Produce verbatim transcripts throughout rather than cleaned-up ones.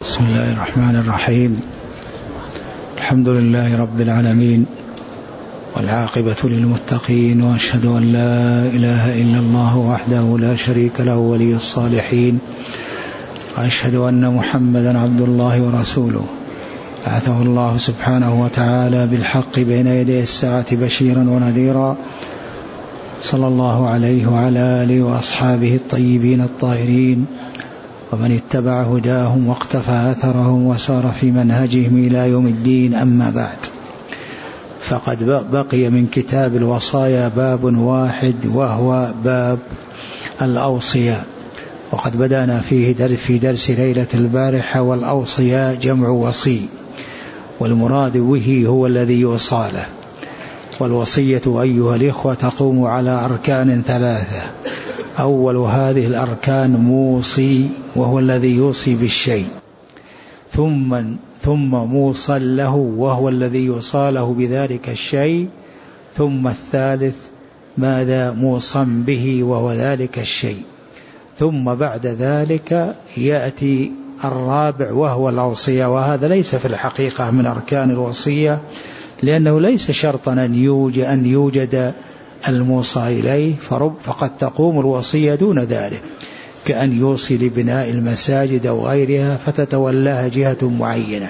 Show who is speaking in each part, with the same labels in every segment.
Speaker 1: بسم الله الرحمن الرحيم. الحمد لله رب العالمين، والعاقبة للمتقين، وأشهد أن لا إله إلا الله وحده لا شريك له ولي الصالحين، وأشهد أن محمدا عبد الله ورسوله بعثه الله سبحانه وتعالى بالحق بين يدي الساعة بشيرا ونذيرا، صلى الله عليه وعلى آله وأصحابه الطيبين الطاهرين، ومن اتبع هداهم واقتفى أثرهم وسار في منهجهم إلى يوم الدين. أما بعد، فقد بقي من كتاب الوصايا باب واحد، وهو باب الأوصياء، وقد بدأنا فيه درس في درس ليلة البارحة. والأوصياء جمع وصي، والمراد به هو الذي يوصى له. والوصية أيها الإخوة تقوم على أركان ثلاثة. أول هذه الأركان موصي، وهو الذي يوصي بالشيء، ثم ثم موصى له، وهو الذي يوصى له بذلك الشيء، ثم الثالث ماذا؟ موصى به، وهو ذلك الشيء. ثم بعد ذلك يأتي الرابع وهو الأوصية، وهذا ليس في الحقيقة من أركان الوصية، لأنه ليس شرطا أن يوجد, أن يوجد الموصى إليه، فقد تقوم الوصية دون ذلك، كأن يوصي لبناء المساجد أو غيرها فتتولاها جهة معينة.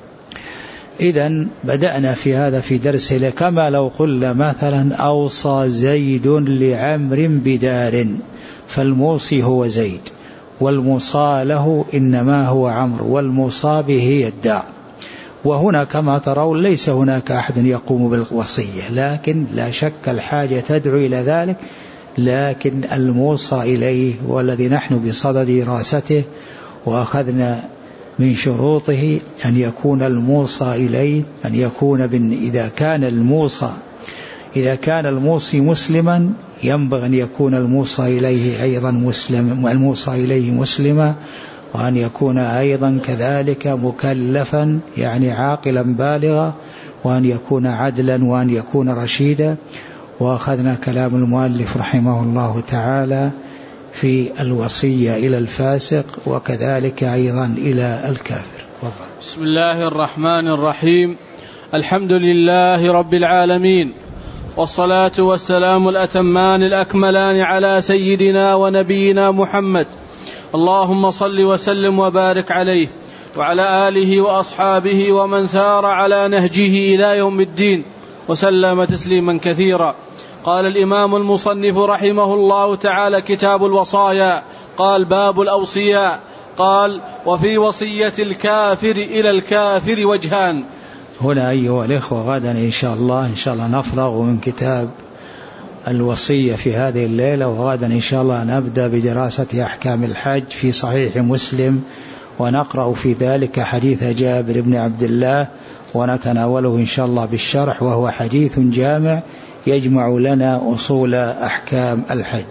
Speaker 1: إذن بدأنا في هذا في درسه، كما لو قلنا مثلا أوصى زيد لعمر بدار، فالموصي هو زيد، والموصى له إنما هو عمرو، والموصى به هي الدار. وهنا كما ترون ليس هناك أحد يقوم بالوصية، لكن لا شك الحاجة تدعو إلى ذلك، لكن الموصى إليه والذي نحن بصدد دراسته وأخذنا من شروطه أن يكون الموصى إليه أن يكون بن إذا كان الموصى إذا كان الموصي مسلما ينبغي أن يكون الموصى إليه أيضا مسلم الموصى إليه مسلما، وأن يكون أيضا كذلك مكلفا يعني عاقلا بالغا، وأن يكون عدلا، وأن يكون رشيدا. وأخذنا كلام المؤلف رحمه الله تعالى في الوصية إلى الفاسق، وكذلك أيضا إلى الكافر.
Speaker 2: بسم الله الرحمن الرحيم. الحمد لله رب العالمين، والصلاة والسلام الأتمان الأكملان على سيدنا ونبينا محمد، اللهم صل وسلم وبارك عليه وعلى آله وأصحابه ومن سار على نهجه إلى يوم الدين، وسلم تسليما كثيرا. قال الإمام المصنف رحمه الله تعالى: كتاب الوصايا. قال: باب الأوصياء. قال: وفي وصية الكافر إلى الكافر وجهان.
Speaker 1: هنا أيها الإخوة غدا إن شاء الله إن شاء الله نفرغ من كتاب الوصية في هذه الليلة، وغدا إن شاء الله نبدأ بدراسة أحكام الحج في صحيح مسلم، ونقرأ في ذلك حديث جابر بن عبد الله، ونتناوله إن شاء الله بالشرح، وهو حديث جامع يجمع لنا أصول أحكام الحج.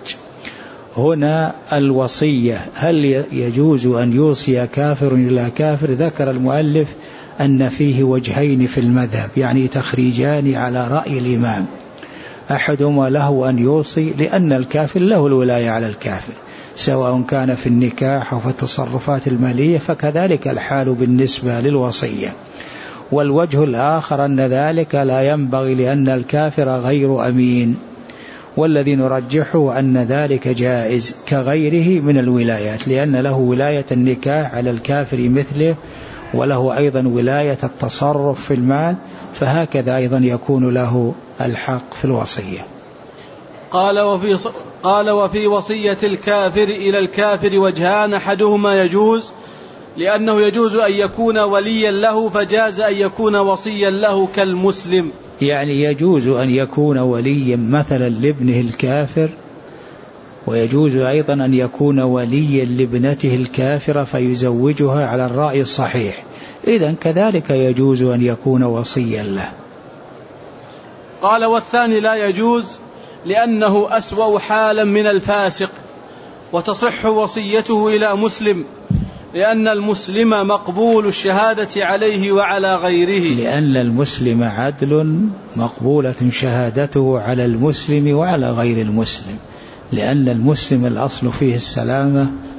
Speaker 1: هنا الوصية، هل يجوز أن يوصي كافر إلى كافر؟ ذكر المؤلف أن فيه وجهين في المذهب، يعني تخريجان على رأي الإمام. أحدهما له أن يوصي لأن الكافر له الولاية على الكافر، سواء كان في النكاح أو في التصرفات المالية، فكذلك الحال بالنسبة للوصية. والوجه الآخر أن ذلك لا ينبغي، لأن الكافر غير أمين، والذي نرجحه أن ذلك جائز كغيره من الولايات، لأن له ولاية النكاح على الكافر مثله، وله أيضا ولاية التصرف في المال، فهكذا أيضا يكون له الحق في الوصية.
Speaker 2: قال وفي, ص... قال وفي وصية الكافر إلى الكافر وجهان: أحدهما يجوز لأنه يجوز أن يكون وليا له، فجاز أن يكون وصيا له كالمسلم.
Speaker 1: يعني يجوز أن يكون وليا مثلا لابنه الكافر، ويجوز أيضا أن يكون وليا لابنته الكافرة فيزوجها على الرأي الصحيح، إذن كذلك يجوز أن يكون وصيا له.
Speaker 2: قال: والثاني لا يجوز لأنه أسوأ حالا من الفاسق، وتصح وصيته إلى مسلم، لأن المسلم مقبول الشهادة عليه وعلى غيره.
Speaker 1: لأن المسلم عدل مقبولة شهادته على المسلم وعلى غير المسلم، لأن المسلم الأصل فيه السلامة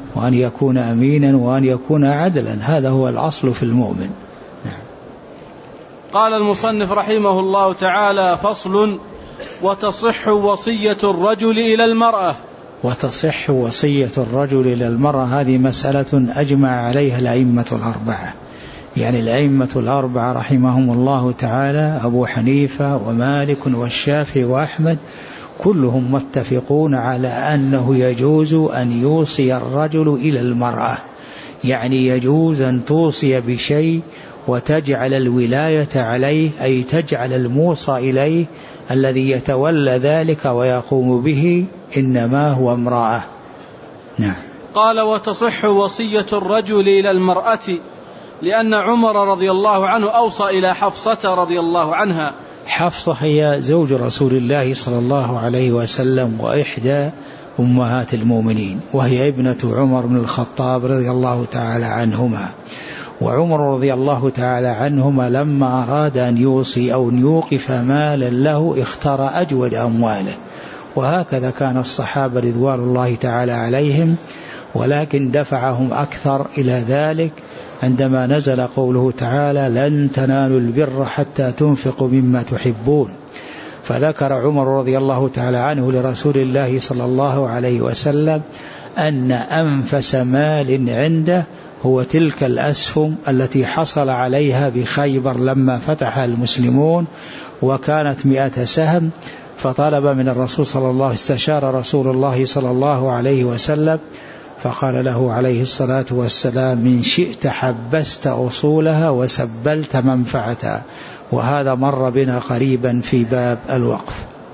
Speaker 1: وأن يكون أمينا وأن يكون عدلا، هذا هو الأصل في المؤمن. نعم.
Speaker 2: قال المصنف رحمه الله تعالى: فصل: وتصح وصية الرجل إلى المرأة.
Speaker 1: وتصح وصية الرجل إلى المرأة، هذه مسألة أجمع عليها الأئمة الأربعة، يعني الأئمة الأربعة رحمهم الله تعالى، أبو حنيفة ومالك والشافعي وأحمد، كلهم متفقون على أنه يجوز أن يوصي الرجل إلى المرأة، يعني يجوز أن توصي بشيء وتجعل الولاية عليه، أي تجعل الموصى إليه الذي يتولى ذلك ويقوم به إنما هو امرأة. نعم.
Speaker 2: قال: وتصح وصية الرجل إلى المرأة لأن عمر رضي الله عنه أوصى إلى حفصة رضي الله عنها.
Speaker 1: حفصة هي زوج رسول الله صلى الله عليه وسلم وإحدى أمهات المؤمنين، وهي ابنة عمر بن الخطاب رضي الله تعالى عنهما. وعمر رضي الله تعالى عنهما لما أراد أن يوصي أو يوقف مالا له اختار أجود أمواله، وهكذا كان الصحابة رضوان الله تعالى عليهم، ولكن دفعهم أكثر إلى ذلك عندما نزل قوله تعالى: لن تنالوا البر حتى تنفقوا مما تحبون. فذكر عمر رضي الله تعالى عنه لرسول الله صلى الله عليه وسلم أن أنفس مال عنده هو تلك الأسهم التي حصل عليها بخيبر لما فتح المسلمون، وكانت مئة سهم، فطلب من الرسول صلى الله استشار رسول الله صلى الله عليه وسلم فقال له عليه الصلاة والسلام: من شئت حبست أصولها وسبلت منفعتها. وهذا مر بنا قريبا في باب الوقف.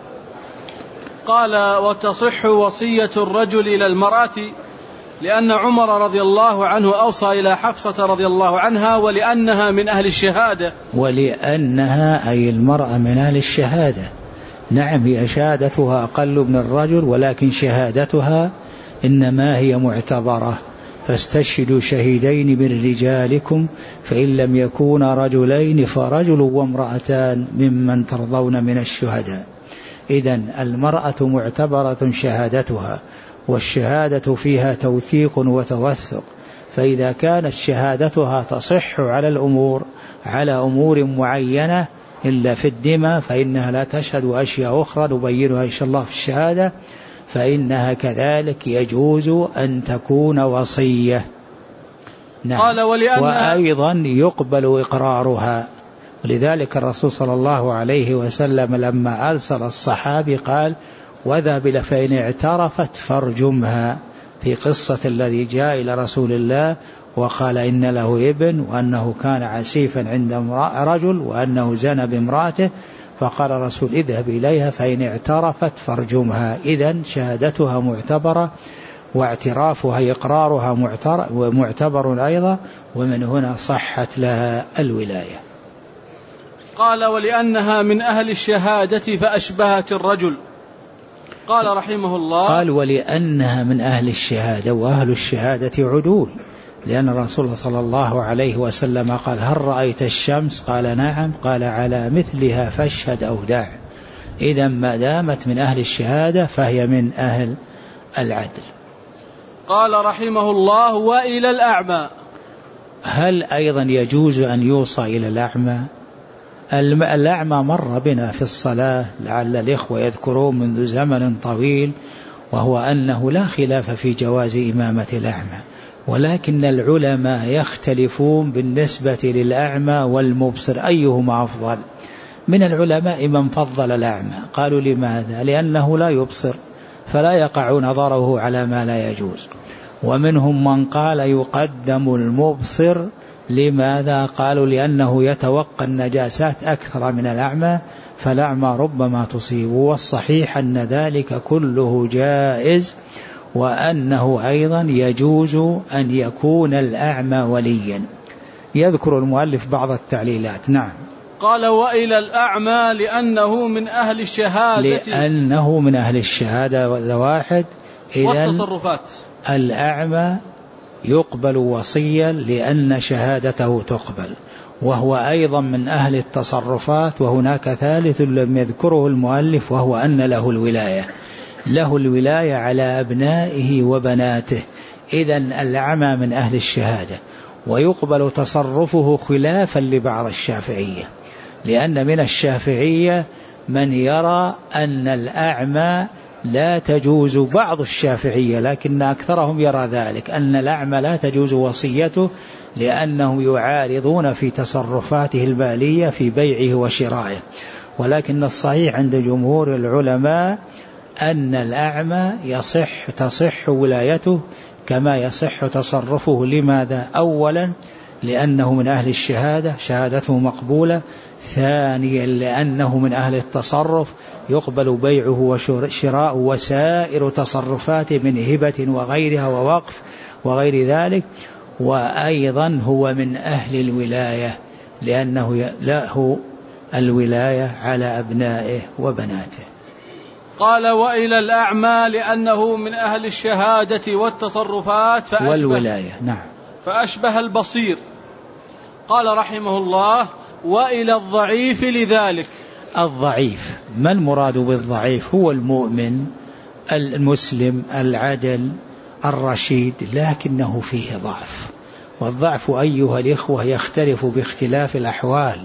Speaker 2: قال: وتصح وصية الرجل إلى المرأة لأن عمر رضي الله عنه أوصى إلى حفصة رضي الله عنها، ولأنها من أهل الشهادة.
Speaker 1: ولأنها أي المرأة من أهل الشهادة. نعم، هي شهادتها أقل من الرجل، ولكن شهادتها إنما هي معتبرة. فاستشهدوا شهيدين من رجالكم فإن لم يكونا رجلين فرجل وامرأتان ممن ترضون من الشهداء. إذن المرأة معتبرة شهادتها، والشهادة فيها توثيق وتوثق، فإذا كانت شهادتها تصح على الأمور على أمور معينة إلا في الدماء فإنها لا تشهد أشياء أخرى نبينها إن شاء الله في الشهادة، فإنها كذلك يجوز أن تكون وصية. نعم.
Speaker 2: قال: ولأن
Speaker 1: وأيضا يقبل إقرارها. لذلك الرسول صلى الله عليه وسلم لما أرسل الصحابي قال: وذهب فإن اعترفت فارجمها، في قصة الذي جاء إلى رسول الله وقال إن له ابن وأنه كان عسيفا عند رجل وأنه زنى بامرأته، فقال الرسول: اذهب إليها فإن اعترفت فارجمها. إذن شهادتها معتبرة، واعترافها إقرارها معتبر أيضا، ومن هنا صحت لها الولاية.
Speaker 2: قال: ولأنها من أهل الشهادة فأشبهت الرجل. قال رحمه الله:
Speaker 1: قال: ولأنها من أهل الشهادة، وأهل الشهادة عدول، لأن الرسول صلى الله عليه وسلم قال: هل رأيت الشمس؟ قال: نعم. قال: على مثلها فاشهد أو دع. إذا ما دامت من أهل الشهادة فهي من أهل العدل.
Speaker 2: قال رحمه الله: وإلى الأعمى.
Speaker 1: هل أيضا يجوز أن يوصى إلى الأعمى؟ الأعمى مر بنا في الصلاة، لعل الإخوة يذكرون منذ زمن طويل، وهو أنه لا خلاف في جواز إمامة الأعمى، ولكن العلماء يختلفون بالنسبة للأعمى والمبصر أيهما أفضل. من العلماء من فضل الأعمى، قالوا: لماذا؟ لأنه لا يبصر فلا يقع نظره على ما لا يجوز. ومنهم من قال يقدم المبصر. لماذا؟ قالوا: لأنه يتوقى النجاسات أكثر من الأعمى، فالأعمى ربما تصيب. والصحيح أن ذلك كله جائز، وأنه أيضا يجوز أن يكون الأعمى وليا. يذكر المؤلف بعض التعليلات. نعم.
Speaker 2: قال: وإلى الأعمى لأنه من أهل الشهادة.
Speaker 1: لأنه من أهل الشهادة والواحد.
Speaker 2: والتصرفات.
Speaker 1: الأعمى يقبل وصيا لأن شهادته تقبل، وهو أيضا من أهل التصرفات. وهناك ثالث لم يذكره المؤلف، وهو أن له الولاية له الولاية على أبنائه وبناته. إذن الأعمى من أهل الشهادة، ويقبل تصرفه خلافا لبعض الشافعية، لأن من الشافعية من يرى أن الأعمى لا تجوز، بعض الشافعية لكن أكثرهم يرى ذلك، أن الأعمى لا تجوز وصيته لأنهم يعارضون في تصرفاته المالية في بيعه وشرائه. ولكن الصحيح عند جمهور العلماء أن الأعمى يصح تصح ولايته كما يصح تصرفه. لماذا؟ أولا لأنه من أهل الشهادة، شهادته مقبولة. ثانيا لأنه من أهل التصرف، يقبل بيعه وشراءه وسائر تصرفاته من هبة وغيرها ووقف وغير ذلك. وأيضا هو من أهل الولاية لأنه له الولاية على أبنائه وبناته.
Speaker 2: قال وإلى الأعمى لأنه من أهل الشهادة والتصرفات فأشبه
Speaker 1: والولاية. نعم.
Speaker 2: فأشبه البصير. قال رحمه الله وإلى الضعيف لذلك.
Speaker 1: الضعيف، ما المراد بالضعيف؟ هو المؤمن المسلم العدل الرشيد، لكنه فيه ضعف، والضعف أيها الإخوة يختلف باختلاف الأحوال.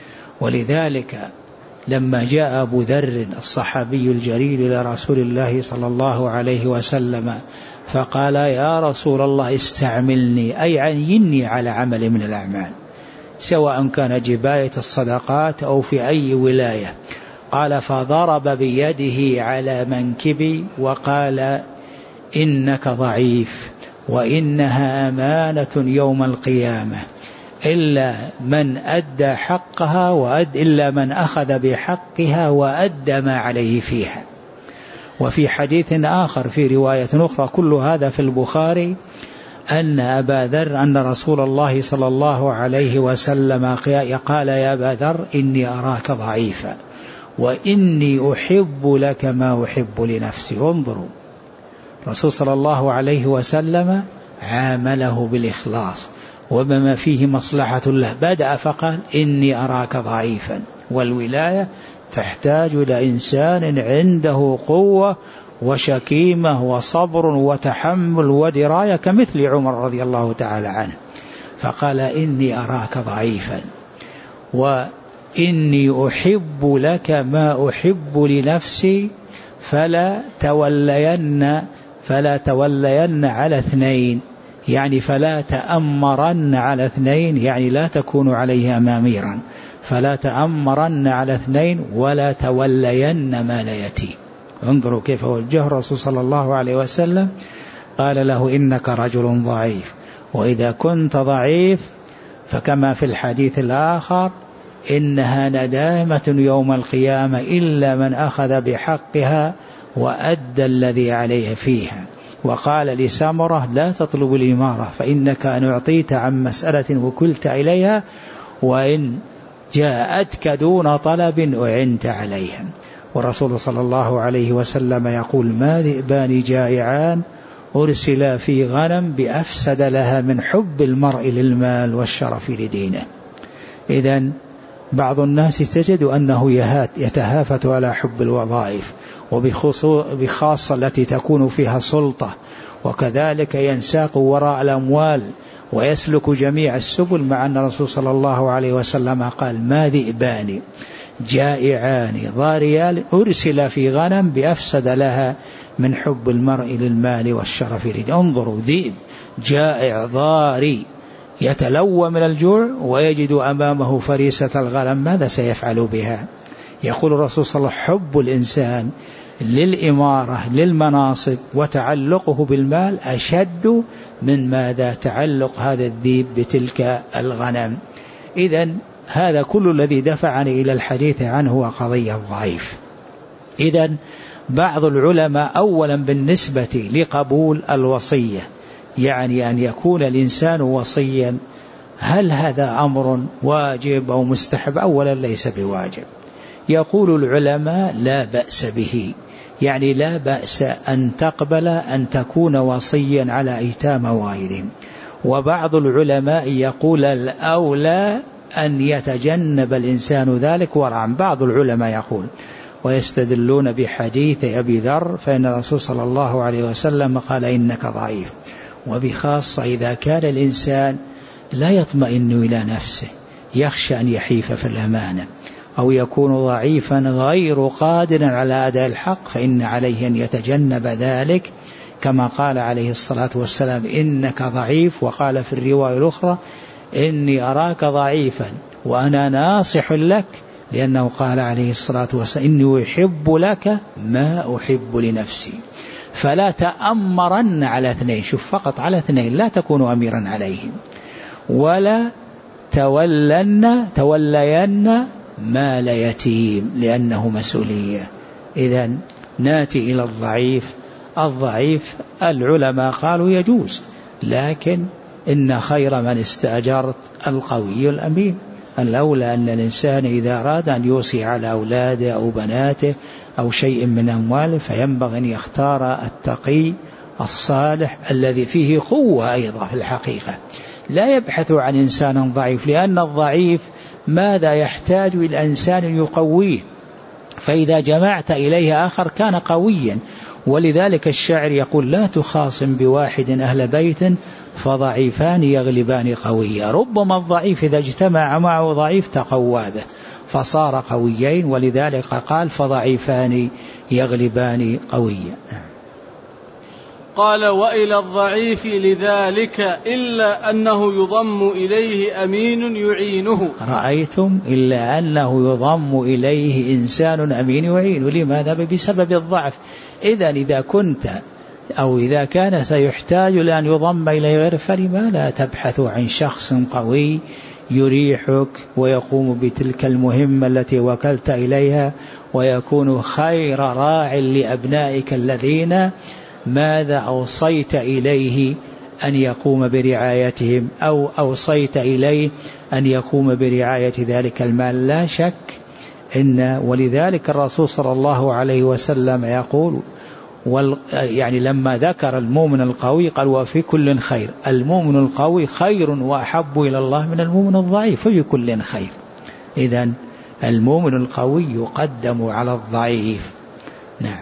Speaker 1: ولذلك لما جاء أبو ذر الصحابي الجليل إلى رسول الله صلى الله عليه وسلم فقال يا رسول الله استعملني، أي عيني على عمل من الأعمال، سواء كان جباية الصدقات أو في أي ولاية. قال فضرب بيده على منكبي وقال إنك ضعيف وإنها أمانة يوم القيامة، إلا من أدى حقها وأد إلا من أخذ بحقها وأدى ما عليه فيها. وفي حديث آخر في رواية أخرى كل هذا في البخاري أن أبا ذر أن رسول الله صلى الله عليه وسلم قال يا أبا ذر إني أراك ضعيفا وإني أحب لك ما أحب لنفسي. انظروا، رسول صلى الله عليه وسلم عامله بالإخلاص وبما فيه مصلحة له، بدأ فقال إني أراك ضعيفا. والولاية تحتاج إلى إنسان عنده قوة وشكيمة وصبر وتحمل ودراية كمثل عمر رضي الله تعالى عنه، فقال إني أراك ضعيفا وإني أحب لك ما أحب لنفسي فلا تولين فلا تولين على اثنين، يعني فلا تأمرن على اثنين، يعني لا تكون عليه أماميرا، فلا تأمرن على اثنين ولا تولين مال يتيم. انظروا كيف وجه الرسول صلى الله عليه وسلم، قال له إنك رجل ضعيف، وإذا كنت ضعيف فكما في الحديث الآخر إنها ندامة يوم القيامة إلا من أخذ بحقها وأدى الذي عليه فيها. وقال لسمرة لا تطلب الإمارة فإنك أن أعطيت عن مسألة وكلت إليها وإن جاءتك دون طلب أعنت عليها. والرسول صلى الله عليه وسلم يقول ما ذئبان جائعان أرسلا في غنم بأفسد لها من حب المرء للمال والشرف لدينه. إذن بعض الناس تجد أنه يتهافت على حب الوظائف وبخاصة التي تكون فيها سلطة، وكذلك ينساق وراء الأموال ويسلك جميع السبل، مع أن الرسول صلى الله عليه وسلم قال ما ذئبان جائعان ضاريان أرسل في غنم بأفسد لها من حب المرء للمال والشرف لدينه. انظروا، ذئب جائع ضاري يتلوى من الجوع ويجد أمامه فريسة الغنم، ماذا سيفعل بها؟ يقول الرسول صلى الله عليه وسلم حب الإنسان للإمارة للمناصب وتعلقه بالمال أشد من ماذا تعلق هذا الذئب بتلك الغنم. إذن هذا كل الذي دفعني إلى الحديث عنه هو قضية ضعيف. إذن بعض العلماء أولا بالنسبة لقبول الوصية، يعني أن يكون الإنسان وصيا، هل هذا أمر واجب أو مستحب؟ أولا ليس بواجب. يقول العلماء لا بأس به، يعني لا بأس أن تقبل أن تكون وصيا على أيتام وغيرهم. وبعض العلماء يقول الأولى أن يتجنب الإنسان ذلك ورعا. بعض العلماء يقول ويستدلون بحديث أبي ذر فإن الرسول صلى الله عليه وسلم قال إنك ضعيف وبخاصة إذا كان الإنسان لا يطمئن إلى نفسه، يخشى أن يحيف في الأمانة أو يكون ضعيفا غير قادر على أداء الحق، فإن عليه أن يتجنب ذلك، كما قال عليه الصلاة والسلام إنك ضعيف، وقال في الرواية الأخرى إني أراك ضعيفا وأنا ناصح لك، لأنه قال عليه الصلاة والسلام إني أحب لك ما أحب لنفسي. فلا تأمرن على اثنين، شوف فقط على اثنين، لا تكون أميرا عليهم، ولا تولن تولين مال يتيم لأنه مسؤولية. إذن ناتي إلى الضعيف. الضعيف العلماء قالوا يجوز، لكن إن خير من استأجرت القوي الأمين. الأولى أن الإنسان إذا أراد أن يوصي على أولاده أو بناته أو شيء من أمواله فينبغي أن يختار التقي الصالح الذي فيه قوة أيضا في الحقيقة، لا يبحث عن إنسان ضعيف، لأن الضعيف ماذا يحتاج إلى إنسان يقويه، فإذا جمعت إليه آخر كان قويا. ولذلك الشاعر يقول لا تخاصم بواحد أهل بيت فضعيفان يغلبان قويا. ربما الضعيف إذا اجتمع معه ضعيف تقوى به فصار قويين، ولذلك قال فضعيفان يغلبان قويا.
Speaker 2: قال وإلى الضعيف لذلك إلا أنه يضم إليه أمين يعينه.
Speaker 1: رأيتم إلا أنه يضم إليه إنسان أمين يعينه. لماذا؟ بسبب الضعف. إذا إذا كنت أو إذا كان سيحتاج لأن يضم إليه غير، فلما لا تبحث عن شخص قوي يريحك ويقوم بتلك المهمة التي وكلت إليها، ويكون خير راع لأبنائك الذين ماذا أوصيت إليه أن يقوم برعايتهم، أو أوصيت إليه أن يقوم برعاية ذلك المال. لا شك إن ولذلك الرسول صلى الله عليه وسلم يقول يعني لما ذكر المؤمن القوي قال وفي كل خير. المؤمن القوي خير وأحب إلى الله من المؤمن الضعيف، في كل خير. إذن المؤمن القوي يقدم على الضعيف. نعم.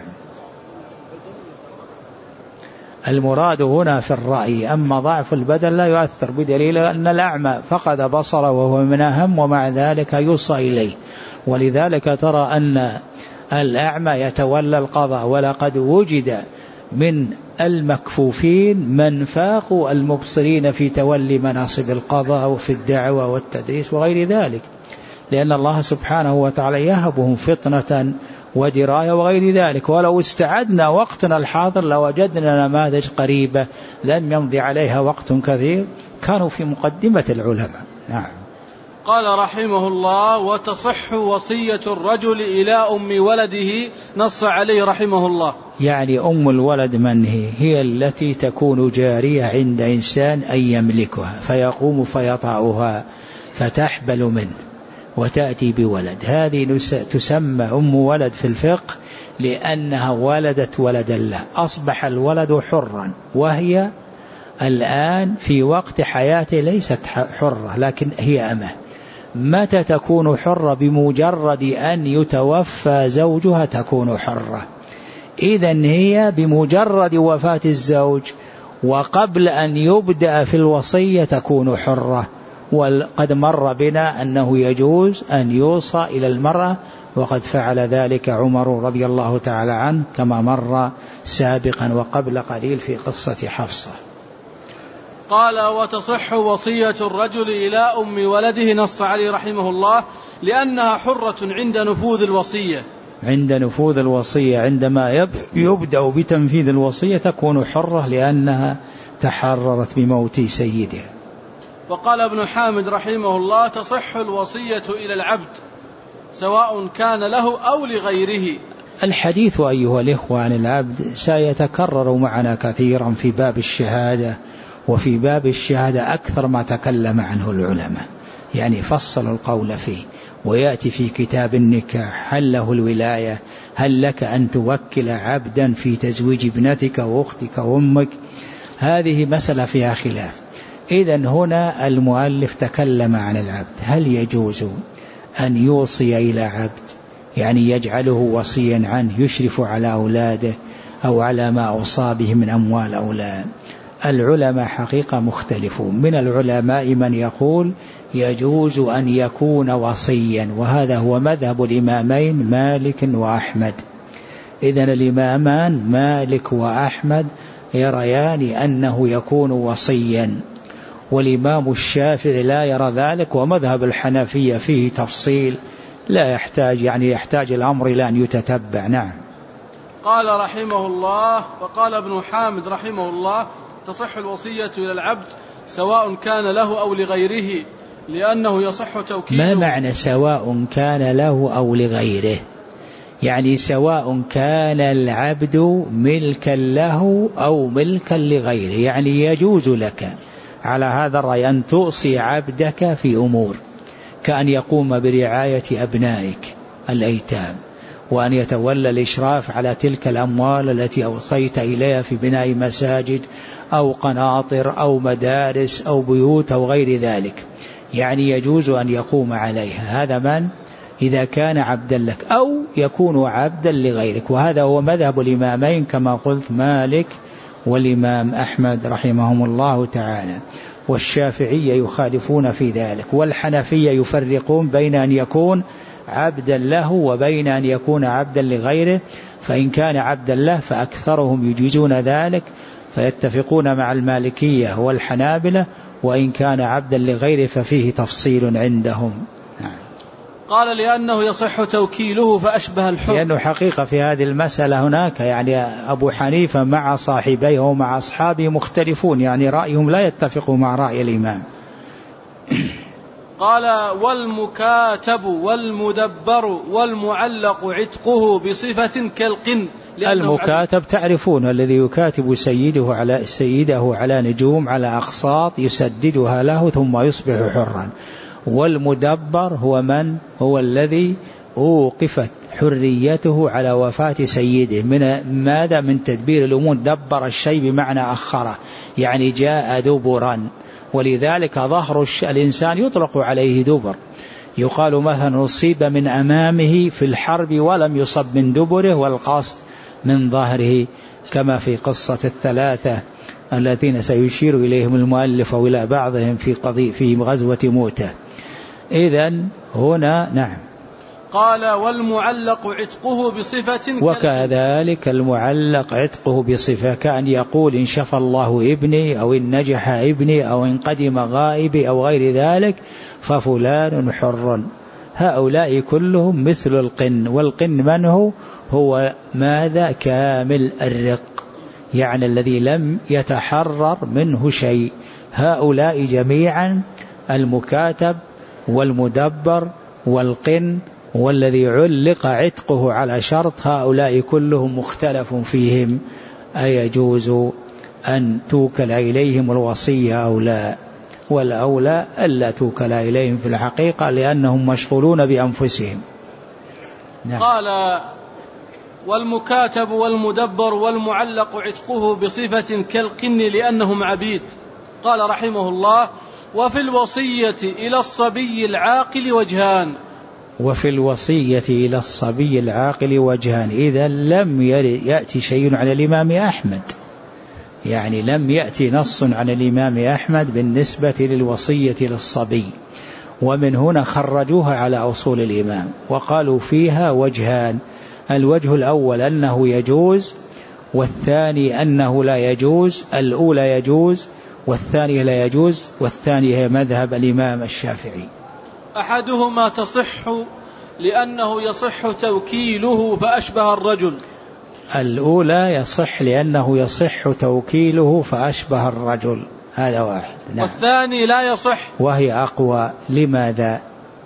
Speaker 1: المراد هنا في الرأي، أما ضعف البدن لا يؤثر، بدليل أن الأعمى فقد بصره وهو من أهم ومع ذلك يوصى إليه. ولذلك ترى أن الأعمى يتولى القضاء، ولقد وجد من المكفوفين من فاقوا المبصرين في تولي مناصب القضاء وفي الدعوة والتدريس وغير ذلك، لأن الله سبحانه وتعالى يهبهم فطنة ودراية وغير ذلك. ولو استعدنا وقتنا الحاضر لوجدنا نماذج قريبة لم يمضي عليها وقت كثير كانوا في مقدمة العلماء. نعم.
Speaker 2: قال رحمه الله وتصح وصية الرجل إلى أم ولده، نص عليه رحمه الله.
Speaker 1: يعني أم الولد من هي؟ هي التي تكون جارية عند إنسان أن يملكها فيقوم فيطأها فتحبل منه وتأتي بولد. هذه تسمى أم ولد في الفقه لأنها ولدت ولدا له، أصبح الولد حرا، وهي الآن في وقت حياته ليست حرة لكن هي أمه. متى تكون حرة؟ بمجرد أن يتوفى زوجها تكون حرة. إذن هي بمجرد وفاة الزوج وقبل أن يبدأ في الوصية تكون حرة. وقد مر بنا أنه يجوز أن يوصى إلى المرأة، وقد فعل ذلك عمر رضي الله تعالى عنه كما مر سابقا وقبل قليل في قصة حفصة.
Speaker 2: قال وتصح وصية الرجل إلى أم ولده، نص عليه رحمه الله لأنها حرة عند نفوذ الوصية.
Speaker 1: عند نفوذ الوصية، عندما يبدأ بتنفيذ الوصية تكون حرة لأنها تحررت بموت سيدها.
Speaker 2: وقال ابن حامد رحمه الله تصح الوصية إلى العبد سواء كان له أو لغيره.
Speaker 1: الحديث أيها الإخوة عن العبد سيتكرر معنا كثيرا في باب الشهادة، وفي باب الشهادة أكثر ما تكلم عنه العلماء، يعني فصل القول فيه. ويأتي في كتاب النكاح هل له الولاية، هل لك أن توكل عبدا في تزويج ابنتك وأختك وأمك، هذه مسألة فيها خلاف. إذن هنا المؤلف تكلم عن العبد، هل يجوز أن يوصي إلى عبد، يعني يجعله وصيا عنه يشرف على أولاده أو على ما أوصى به من أموال أولاد، العلماء حقيقة مختلفون. من العلماء من يقول يجوز أن يكون وصيا، وهذا هو مذهب الإمامين مالك وأحمد. إذن الإمامان مالك وأحمد يريان أنه يكون وصيا، والإمام الشافعي لا يرى ذلك، ومذهب الحنفية فيه تفصيل لا يحتاج يعني يحتاج الأمر إلى أن يتتبع. نعم.
Speaker 2: قال رحمه الله: وقال ابن حامد رحمه الله: تصح الوصية إلى العبد سواء كان له أو لغيره لأنه يصح توكيله.
Speaker 1: ما معنى سواء كان له أو لغيره؟ يعني سواء كان العبد ملكا له أو ملكا لغيره، يعني يجوز لك على هذا الرأي أن توصي عبدك في أمور، كأن يقوم برعاية أبنائك الأيتام، وأن يتولى الإشراف على تلك الأموال التي أوصيت إليها في بناء مساجد أو قناطر أو مدارس أو بيوت أو غير ذلك، يعني يجوز أن يقوم عليها. هذا من إذا كان عبدا لك أو يكون عبدا لغيرك، وهذا هو مذهب الإمامين كما قلت مالك والإمام أحمد رحمهم الله تعالى. والشافعية يخالفون في ذلك، والحنفية يفرقون بين أن يكون عبدا له وبين أن يكون عبدا لغيره، فإن كان عبدا له فأكثرهم يجيزون ذلك فيتفقون مع المالكية والحنابلة، وإن كان عبدا لغيره ففيه تفصيل عندهم.
Speaker 2: قال: لأنه يصح توكيله فأشبه الحر.
Speaker 1: لأنه حقيقة في هذه المسألة هناك يعني أبو حنيفة مع صاحبيه ومع أصحابه مختلفون، يعني رأيهم لا يتفق مع رأي الإمام.
Speaker 2: قال: والمكاتب والمدبر والمعلق عتقه بصفة كالقن.
Speaker 1: المكاتب تعرفون الذي يكاتب سيده على سيده على نجوم على أقساط يسددها له ثم يصبح حرا. والمدبر هو من هو الذي أوقفت حريته على وفاة سيده. من ماذا؟ من تدبير الأمور. دبر الشيء بمعنى أخره، يعني جاء دبرا، ولذلك ظهر الإنسان يطلق عليه دبر. يقال مثلا أصيب من أمامه في الحرب ولم يصب من دبره والقصد من ظهره، كما في قصة الثلاثة الذين سيشير إليهم المؤلف وإلى بعضهم في قضية في غزوة موتة. إذن هنا نعم.
Speaker 2: قال: والمعلق عتقه بصفة،
Speaker 1: وكذلك المعلق عتقه بصفة، كأن يقول إن شفى الله ابني أو إن نجح ابني أو إن قدم غائبي أو غير ذلك ففلان حر. هؤلاء كلهم مثل القن. والقن من هو؟ هو ماذا؟ كامل الرق، يعني الذي لم يتحرر منه شيء. هؤلاء جميعا المكاتب والمدبر والقن والذي علق عتقه على شرط، هؤلاء كلهم مختلف فيهم أيجوز أن توكل إليهم الوصية أو لا، والأولى ألا توكل إليهم في الحقيقة لأنهم مشغولون بأنفسهم.
Speaker 2: نعم. قال: والمكاتب والمدبر والمعلق عتقه بصفة كالقن لأنهم عبيد. قال رحمه الله: وفي الوصية إلى الصبي العاقل وجهان.
Speaker 1: وفي الوصية إلى الصبي العاقل وجهان. إذا لم يأتي شيء عن الإمام أحمد، يعني لم يأتي نص عن الإمام أحمد بالنسبة للوصية للصبي، ومن هنا خرجوها على أصول الإمام وقالوا فيها وجهان. الوجه الأول أنه يجوز، والثاني أنه لا يجوز. الأولى يجوز والثانية لا يجوز، والثانية هي مذهب الإمام الشافعي.
Speaker 2: أحدهما تصح لأنه يصح توكيله فأشبه الرجل.
Speaker 1: الأولى يصح لأنه يصح توكيله فأشبه الرجل، هذا واحد.
Speaker 2: نعم. والثاني لا يصح
Speaker 1: وهي أقوى. لماذا؟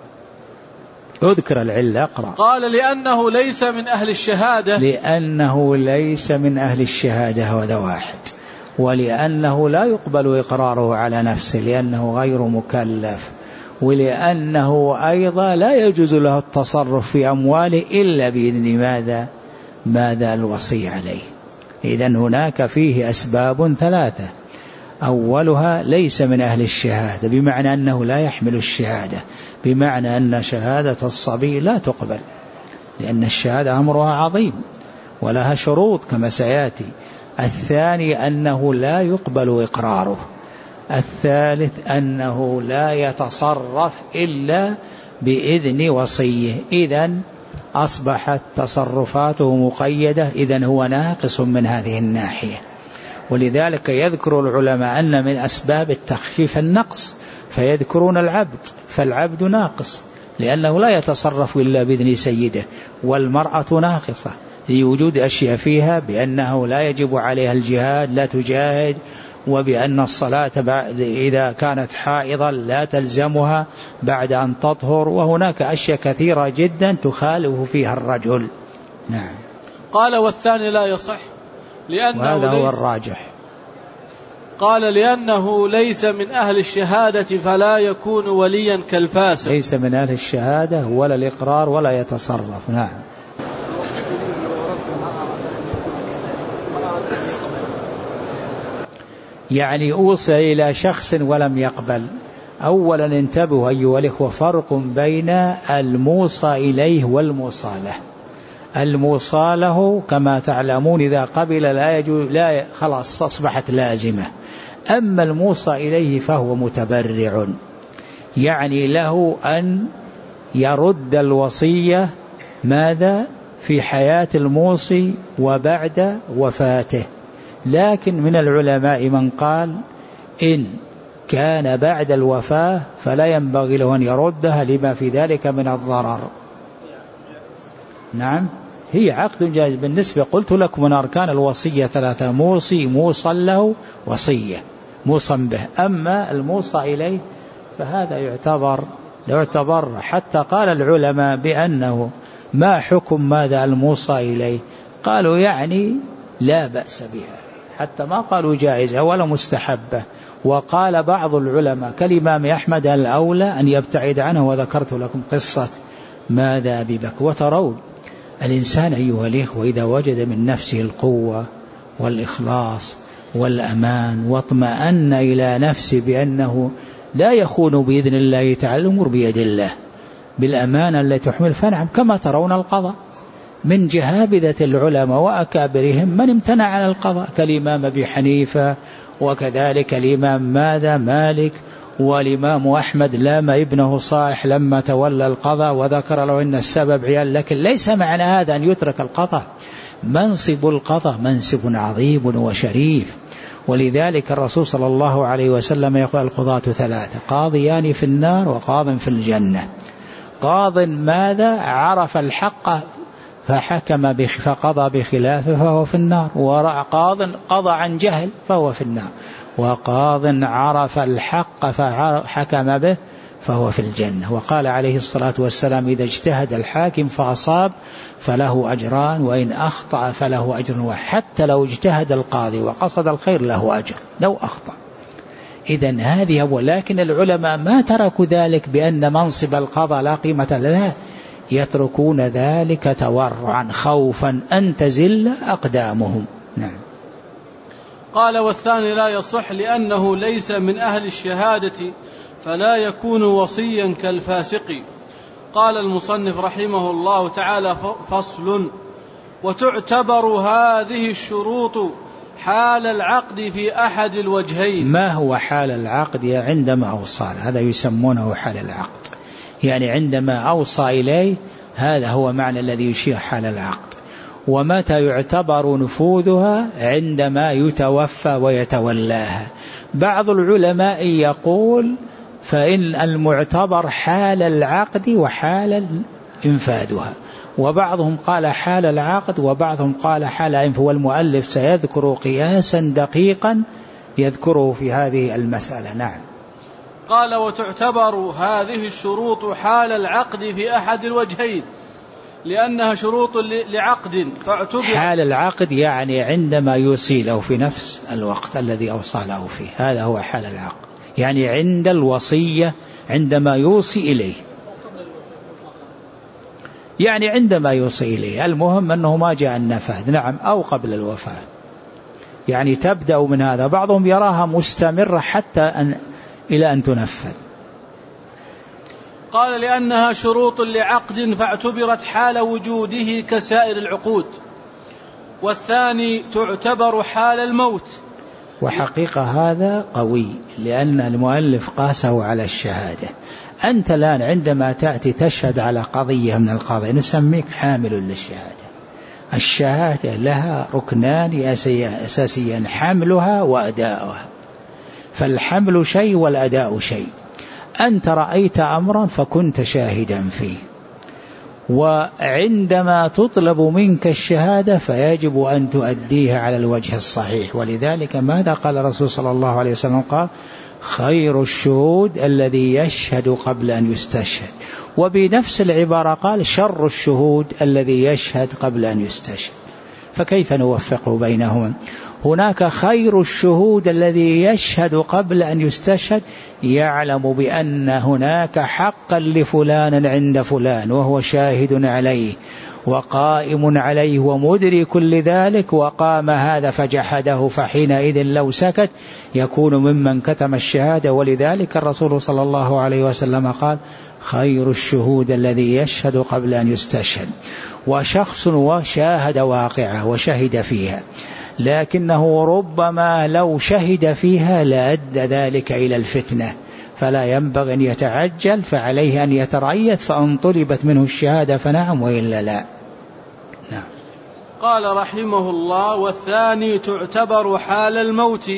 Speaker 1: اذكر العلة. أقرأ.
Speaker 2: قال: لأنه ليس من أهل الشهادة.
Speaker 1: لأنه ليس من أهل الشهادة، هذا واحد. ولأنه لا يقبل إقراره على نفسه لأنه غير مكلف، ولأنه أيضا لا يجوز له التصرف في أمواله إلا بإذن ماذا؟ ماذا؟ الوصي عليه. إذن هناك فيه أسباب ثلاثة. أولها ليس من أهل الشهادة، بمعنى أنه لا يحمل الشهادة، بمعنى أن شهادة الصبي لا تقبل، لأن الشهادة أمرها عظيم ولها شروط كما سيأتي. الثاني أنه لا يقبل إقراره. الثالث أنه لا يتصرف إلا بإذن وصيه، إذن أصبحت تصرفاته مقيدة، إذن هو ناقص من هذه الناحية. ولذلك يذكر العلماء أن من أسباب التخفيف النقص، فيذكرون العبد، فالعبد ناقص لأنه لا يتصرف إلا بإذن سيده، والمرأة ناقصة لوجود أشياء فيها بأنه لا يجب عليها الجهاد لا تجاهد، وبأن الصلاة إذا كانت حائضا لا تلزمها بعد أن تطهر، وهناك أشياء كثيرة جدا تخالف فيها الرجل. نعم.
Speaker 2: قال والثاني لا يصح لأنه
Speaker 1: وهذا هو الراجح.
Speaker 2: قال لأنه ليس من أهل الشهادة فلا يكون وليا كالفاسق.
Speaker 1: ليس من أهل الشهادة ولا الإقرار ولا يتصرف. نعم. يعني أوصى إلى شخص ولم يقبل. أولا انتبهوا أيها الإخوة، فرق بين الموصى إليه والموصى له. الموصى له كما تعلمون إذا قبل لا يجوز، لا خلاص أصبحت لازمة. أما الموصى إليه فهو متبرع، يعني له أن يرد الوصية ماذا في حياة الموصي وبعد وفاته. لكن من العلماء من قال إن كان بعد الوفاة فلا ينبغي له أن يردها لما في ذلك من الضرر. نعم، هي عقد جائز. بالنسبة قلت لكم من أركان الوصية ثلاثة: موصي، موصى له، وصية موصى به. أما الموصى إليه فهذا يعتبر يعتبر حتى قال العلماء بأنه ما حكم ماذا الموصى إليه؟ قالوا يعني لا بأس بها، حتى ما قالوا جائزة ولا مستحبة. وقال بعض العلماء كالإمام أحمد الأولى أن يبتعد عنه، وذكرت لكم قصة ماذا أبي بكر. وترون الإنسان أيها الإخوة إذا وجد من نفسه القوة والإخلاص والأمان واطمأن إلى نفسه بأنه لا يخون بإذن الله تعالى، الأمور بيد الله بالأمانة التي تحمل. فنعم كما ترون القضاء من جهابذة العلماء وأكابرهم من امتنع عن القضاء كالإمام أبي حنيفة، وكذلك الإمام ماذا مالك، والإمام أحمد لام ابنه صالح لما تولى القضاء وذكر له إن السبب عيال. لكن ليس معنى هذا أن يترك القضاء. منصب القضاء منصب عظيم وشريف، ولذلك الرسول صلى الله عليه وسلم يقول القضاة ثلاثة: قاضيان في النار وقاض في الجنة. قاض ماذا عرف الحق فحكم فقضى بخلافه فهو في النار، وقاض قضى عن جهل فهو في النار، وقاض عرف الحق فحكم به فهو في الجنة. وقال عليه الصلاة والسلام: إذا اجتهد الحاكم فأصاب فله أجران، وإن أخطأ فله أجر واحد. حتى لو اجتهد القاضي وقصد الخير له أجر لو أخطأ. إذن هذه هو. لكن العلماء ما تركوا ذلك بأن منصب القضاء لا قيمة له، يتركون ذلك تورعا خوفا أن تزل أقدامهم. نعم.
Speaker 2: قال والثاني لا يصح لأنه ليس من أهل الشهادة فلا يكون وصيا كالفاسق. قال المصنف رحمه الله تعالى: فصل: وتعتبر هذه الشروط حال العقد في أحد الوجهين.
Speaker 1: ما هو حال العقد؟ عندما أوصى، هذا يسمونه حال العقد، يعني عندما أوصى إليه، هذا هو معنى الذي يشير حال العقد. ومتى يعتبر نفوذها؟ عندما يتوفى ويتولاها. بعض العلماء يقول فإن المعتبر حال العقد وحال إنفاذها، وبعضهم قال حال العقد وبعضهم قال حال إنفاذ. والمؤلف سيذكر قياسا دقيقا يذكره في هذه المسألة. نعم.
Speaker 2: قال وتعتبر هذه الشروط حال العقد في أحد الوجهين لأنها شروط لعقد فاعتبر.
Speaker 1: حال العقد يعني عندما يوصي له في نفس الوقت الذي أوصى له فيه، هذا هو حال العقد، يعني عند الوصية عندما يوصي إليه، يعني عندما يوصي إليه. المهم أنه ما جاء النفاذ. نعم، أو قبل الوفاة، يعني تبدأ من هذا. بعضهم يراها مستمرة حتى أن إلى أن تنفذ.
Speaker 2: قال لأنها شروط لعقد فاعتبرت حال وجوده كسائر العقود. والثاني تعتبر حال الموت.
Speaker 1: وحقيقة هذا قوي، لأن المؤلف قاسه على الشهادة. أنت الآن عندما تأتي تشهد على قضية من القضايا نسميك حامل للشهادة. الشهادة لها ركنان أساسيان، حملها وأداؤها. فالحمل شيء والأداء شيء. أنت رأيت أمرا فكنت شاهدا فيه، وعندما تطلب منك الشهادة فيجب أن تؤديها على الوجه الصحيح. ولذلك ماذا قال الرسول صلى الله عليه وسلم؟ قال: خير الشهود الذي يشهد قبل أن يستشهد. وبنفس العبارة قال: شر الشهود الذي يشهد قبل أن يستشهد. فكيف نوفق بينهما؟ هناك خير الشهود الذي يشهد قبل أن يستشهد، يعلم بأن هناك حقا لفلان عند فلان وهو شاهد عليه وقائم عليه ومدرك لذلك، وقام هذا فجحده، فحينئذ لو سكت يكون ممن كتم الشهادة. ولذلك الرسول صلى الله عليه وسلم قال: خير الشهود الذي يشهد قبل أن يستشهد. وشخص وشاهد واقعة وشهد فيها، لكنه ربما لو شهد فيها لأدى ذلك إلى الفتنة، فلا ينبغي أن يتعجل، فعليه أن يتريث، فإن طلبت منه الشهادة فنعم وإلا لا. نعم.
Speaker 2: قال رحمه الله: والثاني تعتبر حال الموت،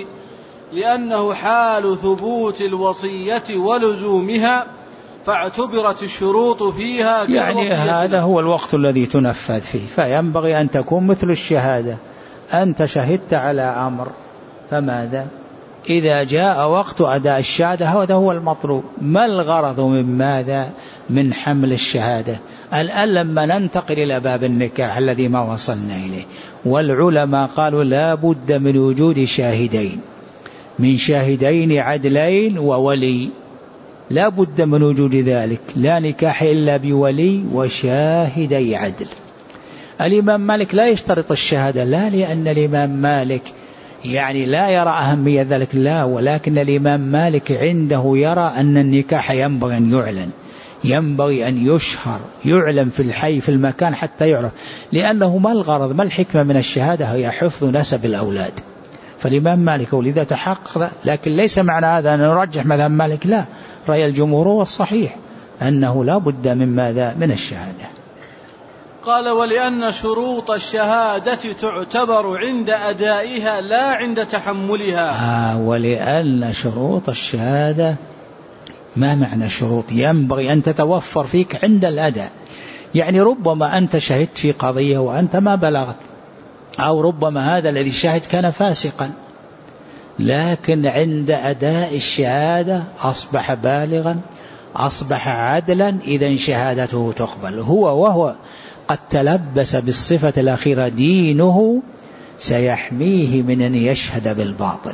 Speaker 2: لأنه حال ثبوت الوصية ولزومها، فاعتبرت الشروط فيها
Speaker 1: يعني هذا هو الوقت الذي تنفذ فيه، فينبغي أن تكون مثل الشهادة. أنت شهدت على أمر، فماذا إذا جاء وقت أداء الشهادة؟ هذا هو المطلوب. ما الغرض من ماذا؟ من حمل الشهادة. الآن لما ننتقل إلى باب النكاح الذي ما وصلنا إليه، والعلماء قالوا لا بد من وجود شاهدين، من شاهدين عدلين وولي، لا بد من وجود ذلك. لا نكاح إلا بولي وشاهدي عدل. الإمام مالك لا يشترط الشهادة، لا لأن الإمام مالك يعني لا يرى أهمية ذلك، لا، ولكن الإمام مالك عنده يرى أن النكاح ينبغي أن يعلن، ينبغي أن يشهر، يعلم في الحي في المكان حتى يعرف. لأنه ما الغرض، ما الحكمة من الشهادة؟ هي حفظ نسب الأولاد. فالإمام مالك ولذا تحقق، لكن ليس معنى هذا أن نرجح مذهب مالك، لا، رأي الجمهور والصحيح أنه لا بد من ماذا؟ من الشهادة.
Speaker 2: قال: ولأن شروط الشهادة تعتبر عند أدائها لا عند تحملها.
Speaker 1: آه ولأن شروط الشهادة، ما معنى شروط؟ ينبغي أن تتوفر فيك عند الأداء. يعني ربما أنت شهدت في قضية وأنت ما بلغت، أو ربما هذا الذي شهد كان فاسقا، لكن عند أداء الشهادة أصبح بالغا، أصبح عدلا، إذن شهادته تقبل. هو وهو قد تلبس بالصفة الأخيرة، دينه سيحميه من أن يشهد بالباطل.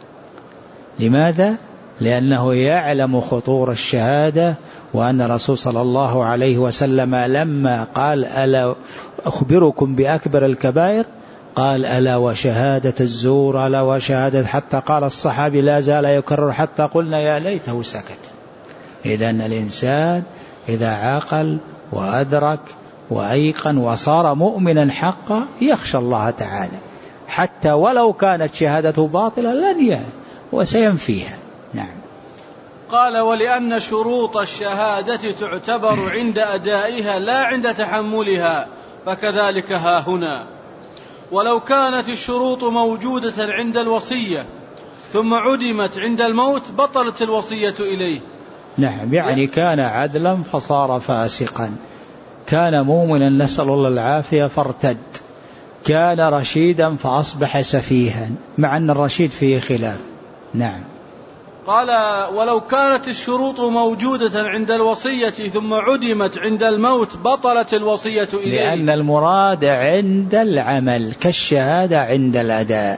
Speaker 1: لماذا؟ لأنه يعلم خطور الشهادة، وأن الرسول صلى الله عليه وسلم لما قال: ألا أخبركم بأكبر الكبائر؟ قال: ألا وشهادة الزور، ألا وشهادة، حتى قال الصحابي لا زال يكرر حتى قلنا يا ليته سكت. إذن الإنسان إذا عقل وأدرك وأيقن وصار مؤمنا حقا يخشى الله تعالى، حتى ولو كانت شهادته باطلة لن وسينفيها. نعم.
Speaker 2: قال: ولأن شروط الشهادة تعتبر عند أدائها لا عند تحملها، فكذلك ها هنا. ولو كانت الشروط موجودة عند الوصية ثم عدمت عند الموت بطلت الوصية إليه.
Speaker 1: نعم، يعني كان عدلا فصار فاسقا، كان مؤمنا نسأل الله العافية فارتد، كان رشيدا فأصبح سفيها، مع أن الرشيد فيه خلاف. نعم.
Speaker 2: قال: ولو كانت الشروط موجودة عند الوصية ثم عدمت عند الموت بطلت الوصية إليه،
Speaker 1: لأن المراد عند العمل كالشهادة عند الأداء.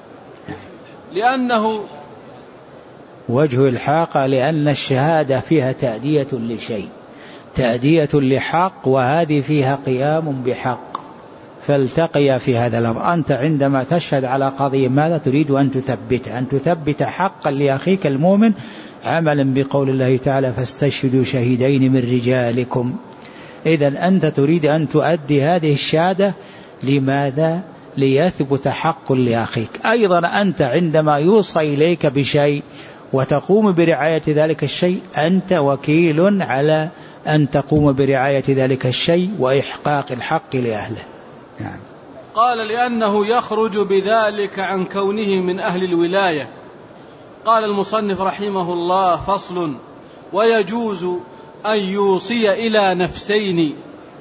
Speaker 2: لأنه
Speaker 1: وجه الحاقة، لأن الشهادة فيها تأدية لشيء، تأدية لحق، وهذه فيها قيام بحق، فالتقي في هذا الأمر. أنت عندما تشهد على قضية ماذا تريد أن تثبت؟ أن تثبت حقا لأخيك المؤمن، عملا بقول الله تعالى: فاستشهدوا شهيدين من رجالكم. إذن أنت تريد أن تؤدي هذه الشهادة لماذا؟ ليثبت حق لأخيك. أيضا أنت عندما يوصى إليك بشيء وتقوم برعاية ذلك الشيء أنت وكيل على أن تقوم برعاية ذلك الشيء وإحقاق الحق لأهله. يعني
Speaker 2: قال لأنه يخرج بذلك عن كونه من أهل الولاية. قال المصنف رحمه الله: فصل: ويجوز أن يوصي إلى نفسين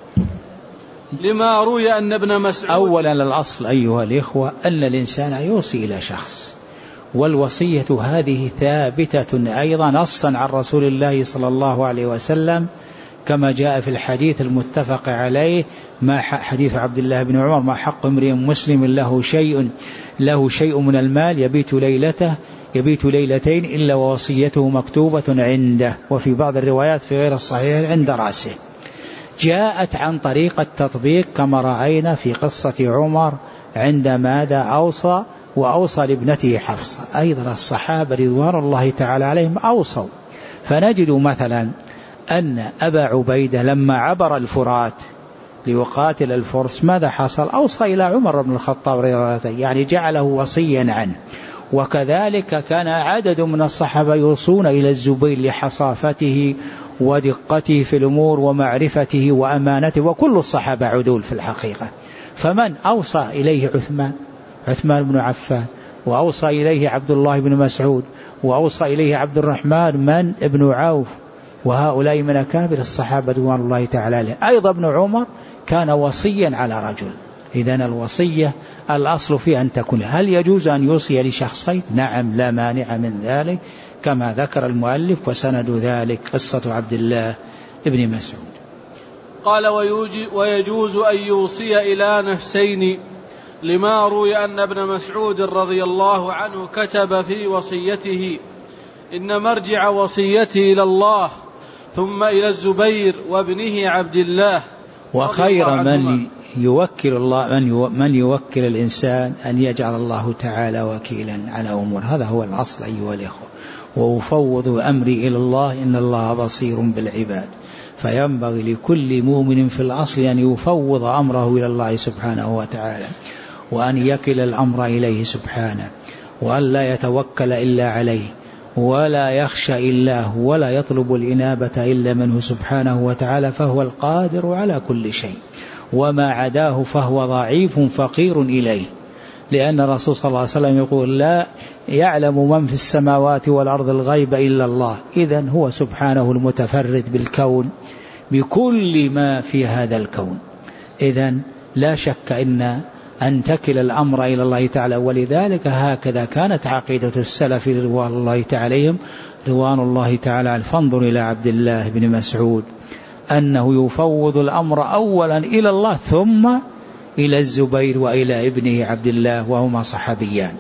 Speaker 2: لما روي أن ابن مسعود.
Speaker 1: أولا الأصل أيها الإخوة أن الإنسان يوصي إلى شخص، والوصية هذه ثابتة أيضا نصا عن رسول الله صلى الله عليه وسلم كما جاء في الحديث المتفق عليه، ما حديث عبد الله بن عمر: ما حق امرئ مسلم له شيء له شيء من المال يبيت ليلته يبيت ليلتين إلا ووصيته مكتوبة عنده، وفي بعض الروايات في غير الصحيح عند رأسه. جاءت عن طريق التطبيق كما رأينا في قصة عمر عند ماذا أوصى، وأوصى لابنته حفصة. أيضا الصحابة رضوان الله تعالى عليهم أوصوا، فنجد مثلا أن أبا عبيدة لما عبر الفرات ليقاتل الفرس ماذا حصل؟ أوصى إلى عمر بن الخطاب رضي الله عنه، يعني جعله وصيا عنه. وكذلك كان عدد من الصحابة يوصون إلى الزبير لحصافته ودقته في الأمور ومعرفته وأمانته، وكل الصحابة عدول في الحقيقة. فمن أوصى إليه؟ عثمان عثمان بن عفان، وأوصى إليه عبد الله بن مسعود، وأوصى إليه عبد الرحمن من ابن عوف، وهؤلاء من أكابر الصحابة رضوان الله تعالى عليهم. أيضا ابن عمر كان وصيا على رجل. إذن الوصية الأصل في أن تكون. هل يجوز أن يوصي لشخصين؟ نعم، لا مانع من ذلك كما ذكر المؤلف، وسند ذلك قصة عبد الله ابن مسعود.
Speaker 2: قال: ويجوز أن يوصي إلى نفسين لما روي أن ابن مسعود رضي الله عنه كتب في وصيته: إن مرجع وصيتي إلى الله ثم إلى الزبير وابنه عبد الله.
Speaker 1: وخير من يوكل الله من يوكل الإنسان أن يجعل الله تعالى وكيلا على أمور. هذا هو الأصل أيها الإخوة. وأفوض أمري إلى الله إن الله بصير بالعباد. فينبغي لكل مؤمن في الأصل أن يفوض أمره إلى الله سبحانه وتعالى، وأن يكل الأمر إليه سبحانه، وأن لا يتوكل إلا عليه، ولا يخشى إلا هو، ولا يطلب الإنابة إلا منه سبحانه وتعالى، فهو القادر على كل شيء. وما عداه فهو ضعيف فقير إليه، لأن الرسول صلى الله عليه وسلم يقول: لا يعلم من في السماوات والأرض الغيب إلا الله. إذن هو سبحانه المتفرد بالكون بكل ما في هذا الكون. إذن لا شك إن أن تكل الأمر إلى الله تعالى، ولذلك هكذا كانت عقيدة السلف رضوان الله تعالى عليهم رضوان الله تعالى. فانظر إلى عبد الله بن مسعود أنه يفوض الأمر أولا إلى الله ثم إلى الزبير وإلى ابنه عبد الله، وهما صحابيان.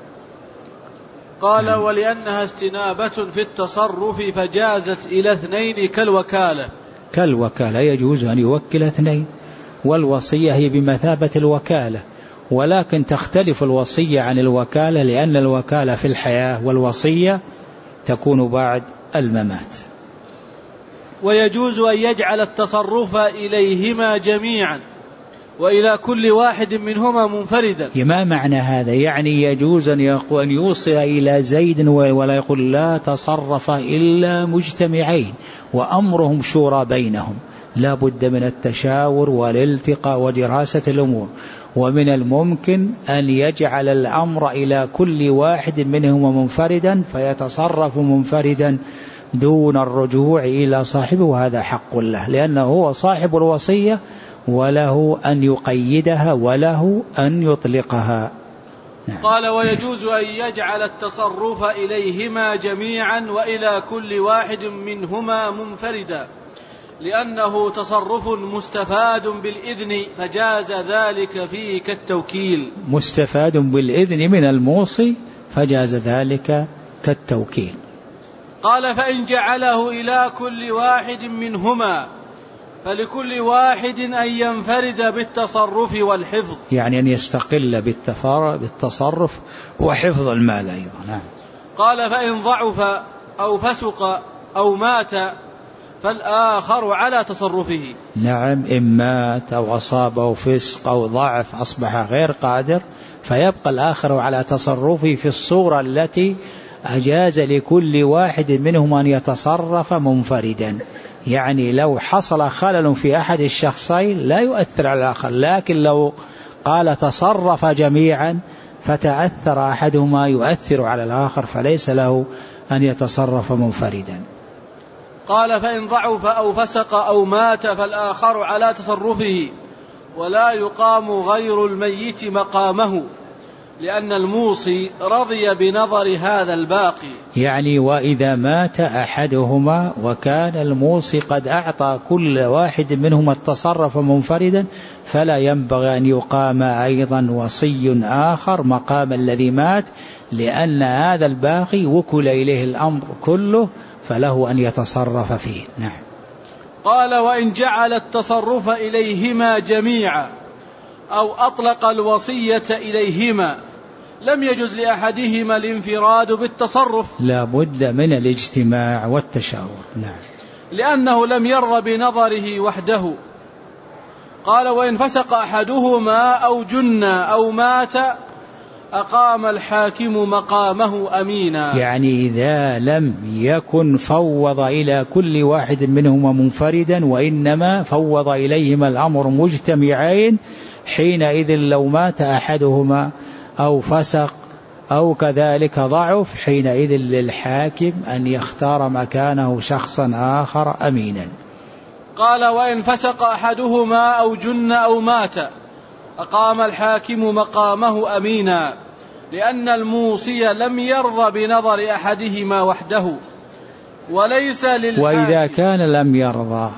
Speaker 2: قال: ولأنها استنابة في التصرف فجازت إلى اثنين كالوكالة.
Speaker 1: كالوكالة يجوز أن يوكل اثنين، والوصية هي بمثابة الوكالة، ولكن تختلف الوصية عن الوكالة، لأن الوكالة في الحياة والوصية تكون بعد الممات.
Speaker 2: ويجوز أن يجعل التصرف إليهما جميعا وإلى كل واحد منهما منفردا.
Speaker 1: ما معنى هذا؟ يعني يجوز أن يوصل إلى زيد ولا يقول لا تصرف إلا مجتمعين وأمرهم شورى بينهم، لا بد من التشاور والالتقاء ودراسة الأمور. ومن الممكن أن يجعل الأمر إلى كل واحد منهما منفردا فيتصرف منفردا دون الرجوع إلى صاحبه، وهذا حق له، لأنه هو صاحب الوصية وله أن يقيدها وله أن يطلقها.
Speaker 2: نعم. قال: ويجوز أن يجعل التصرف إليهما جميعا وإلى كل واحد منهما منفردا، لأنه تصرف مستفاد بالإذن فجاز ذلك فيه كالتوكيل.
Speaker 1: مستفاد بالإذن من الموصي فجاز ذلك كالتوكيل.
Speaker 2: قال: فإن جعله إلى كل واحد منهما فلكل واحد أن ينفرد بالتصرف والحفظ،
Speaker 1: يعني أن يستقل بالتصرف وحفظ المال أيضا. نعم.
Speaker 2: قال: فإن ضعف أو فسق أو مات فالآخر على تصرفه.
Speaker 1: نعم، إن مات أو أصابه فسق أو ضعف أصبح غير قادر، فيبقى الآخر على تصرفه في الصورة التي أجاز لكل واحد منهم أن يتصرف منفردا. يعني لو حصل خلل في أحد الشخصين لا يؤثر على الآخر، لكن لو قال تصرف جميعا فتأثر أحدهما يؤثر على الآخر، فليس له أن يتصرف منفردا.
Speaker 2: قال: فإن ضعف أو فسق أو مات فالآخر على تصرفه، ولا يقام غير الميت مقامه، لأن الموصي رضي بنظر هذا الباقي.
Speaker 1: يعني وإذا مات أحدهما وكان الموصي قد أعطى كل واحد منهما التصرف منفردا، فلا ينبغي أن يقام أيضا وصي آخر مقام الذي مات، لأن هذا الباقي وكل إليه الأمر كله، فله أن يتصرف فيه. نعم.
Speaker 2: قال: وإن جعل التصرف إليهما جميعا أو أطلق الوصية إليهما لم يجز لأحدهما الانفراد بالتصرف،
Speaker 1: لا بد من الاجتماع والتشاور. نعم.
Speaker 2: لأنه لم يرض بنظره وحده. قال: وإن فسق أحدهما أو جن أو مات أقام الحاكم مقامه أمينا.
Speaker 1: يعني إذا لم يكن فوض إلى كل واحد منهما منفردا، وإنما فوض إليهما الأمر مجتمعين، حينئذ لو مات أحدهما أو فسق أو كذلك ضعف، حينئذ للحاكم أن يختار مكانه شخصا آخر أمينا.
Speaker 2: قال: وإن فسق أحدهما أو جن أو مات أقام الحاكم مقامه أمينا، لأن الموصي لم يرض بنظر أحدهما وحده، وليس للحاكم.
Speaker 1: وإذا كان لم يرضى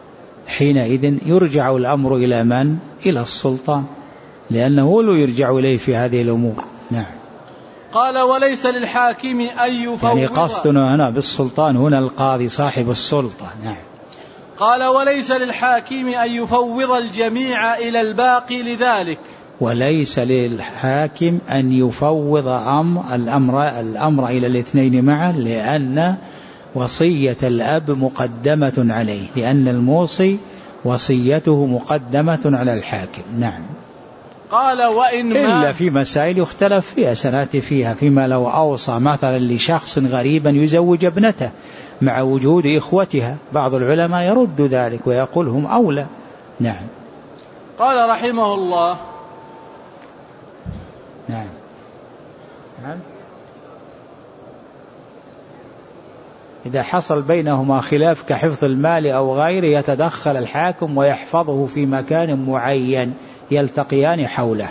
Speaker 1: حينئذ يرجع الأمر إلى من؟ إلى السلطان، لأنه هو اللي يرجع إليه في هذه الأمور. نعم.
Speaker 2: قال: وليس للحاكم أن يفوض.
Speaker 1: يعني قصدنا هنا بالسلطان هنا القاضي صاحب السلطة. نعم.
Speaker 2: قال: وليس للحاكم أن يفوض الجميع إلى الباقي لذلك.
Speaker 1: وليس للحاكم أن يفوض أمر الأمر, الأمر إلى الاثنين معا، لأن وصية الأب مقدمة عليه، لأن الموصي وصيته مقدمة على الحاكم. نعم.
Speaker 2: قال: وإن
Speaker 1: إلا في مسائل يختلف فيها سنأتي فيها، فيما لو أوصى مثلا لشخص غريبا يزوج ابنته مع وجود إخوتها، بعض العلماء يرد ذلك ويقول هم أولى. نعم.
Speaker 2: قال رحمه الله:
Speaker 1: نعم. نعم. إذا حصل بينهما خلاف كحفظ المال أو غيره يتدخل الحاكم ويحفظه في مكان معين يلتقيان حوله.